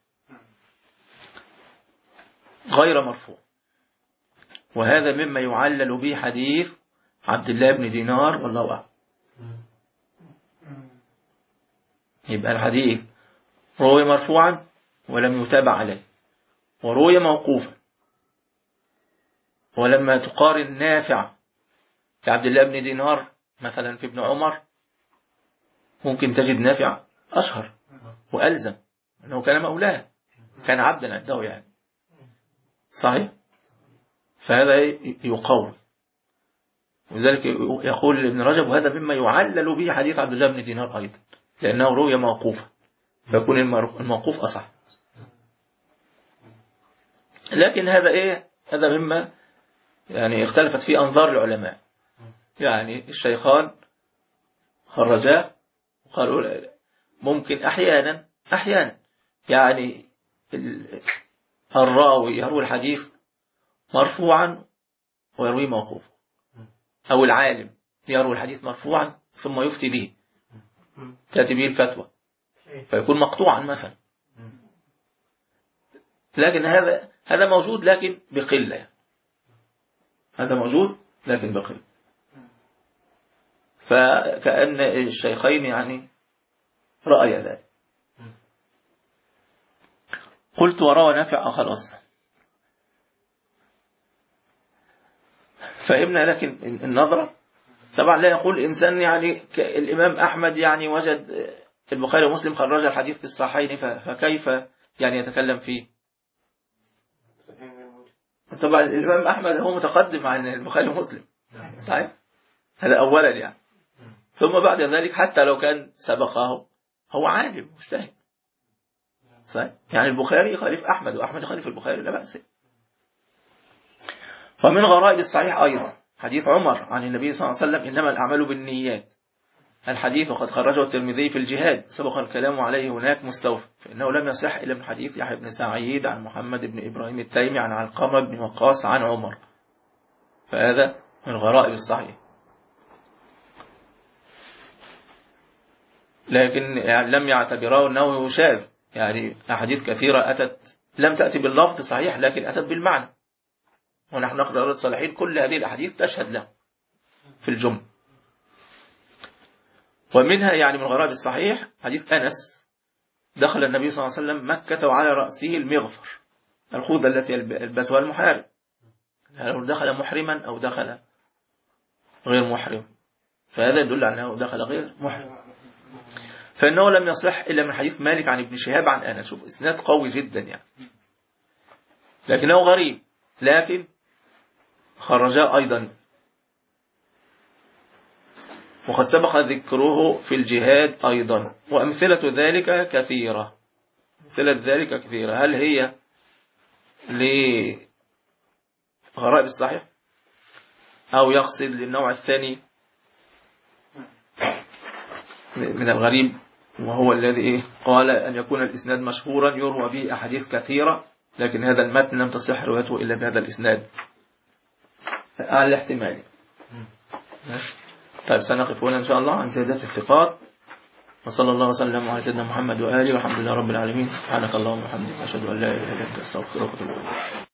غير مرفوع. وهذا مما يعلل به حديث عبد الله بن دينار والله أعلم. يبقى الحديث روي مرفوعا ولم يتابع عليه، وروي موقوفا. ولما تقارن نافع في عبد الله بن دينار مثلا في ابن عمر، ممكن تجد نافع أشهر وألزم، أنه كان مولاه، كان عبدا عنده يعني. صحيح؟ فهذا يقوي. وذلك يقول ابن رجب وهذا مما يعلل به حديث عبد الله بن دينار أيضا، لأنه روي موقوفا، فيكون الموقوف أصح. لكن هذا إيه؟ هذا مما يعني اختلفت فيه أنظار العلماء. يعني الشيخان خرجاه وقالوا ممكن أحيانا أحيانا يعني الراوي يروي الحديث مرفوعا ويروي موقوفا، أو العالم يروي الحديث مرفوعا ثم يفتي به، تأتي به الفتوى فيكون مقطوعا مثلا. لكن هذا هذا موجود لكن بقلة، هذا موجود لكن بقلة. فكأن الشيخين يعني رأي ذلك. قلت وروى نافع خلاص فهمنا. لكن النظرة طبعا لا يقول الإنسان يعني الإمام أحمد يعني وجد البخاري ومسلم خرج الحديث في الصحيحين فكيف يعني يتكلم فيه. طبعا الإمام أحمد هو متقدم عن البخاري ومسلم، صحيح؟ هذا أولا يعني. ثم بعد ذلك حتى لو كان سبقه هو عالم مجتهد، صحيح؟ يعني البخاري يخالف أحمد وأحمد يخالف البخاري، لا بأس. ومن غرائب الصحيح أيضا حديث عمر عن النبي صلى الله عليه وسلم إنما الأعمال بالنيات. الحديث وقد خرجه الترمذي في الجهاد، سبق الكلام عليه هناك مستوفى، فإنه لم يصح إلا من حديث يحيى بن سعيد عن محمد بن إبراهيم التيمي عن علقمة بن وقاص عن عمر، فهذا من غرائب الصحيح. لكن يعني لم يعتبره أنه شاذ، يعني أحاديث كثيرة أتت لم تأتي باللفظ صحيح لكن أتت بالمعنى، ونحن نقرأ رياض الصالحين كل هذه الأحاديث تشهد له في الجملة. ومنها يعني من غرائب الصحيح حديث أنس دخل النبي صلى الله عليه وسلم مكة وعلى رأسه المغفر، الخوذة التي يلبسها المحارب، هل دخل محرما أو دخل غير محرم، فهذا يدل على أنه دخل غير محرم. فإنه لم يصح إلا من حديث مالك عن ابن شهاب عن أنس. شوف إسناد قوي جدا يعني، لكنه غريب، لكن خرجا أيضا. وقد سبق ذكره في الجهاد أيضا، وأمثلة ذلك كثيرة. أمثلة ذلك كثيرة. هل هي لغرائب الصحيح أو يقصد للنوع الثاني من الغريب، وهو الذي قال أن يكون الإسناد مشهورا يروى به أحاديث كثيرة لكن هذا المتن لم تصح روايته إلا بهذا الإسناد، أعلى احتمال. طيب سنقف هنا إن شاء الله عن زيادات الثقات، وصلى الله وسلم على سيدنا محمد وآله، والحمد لله رب العالمين. سبحانك اللهم وبحمدك، أشهد أن لا إله إلا أنت، أستغفرك وأتوب إليك.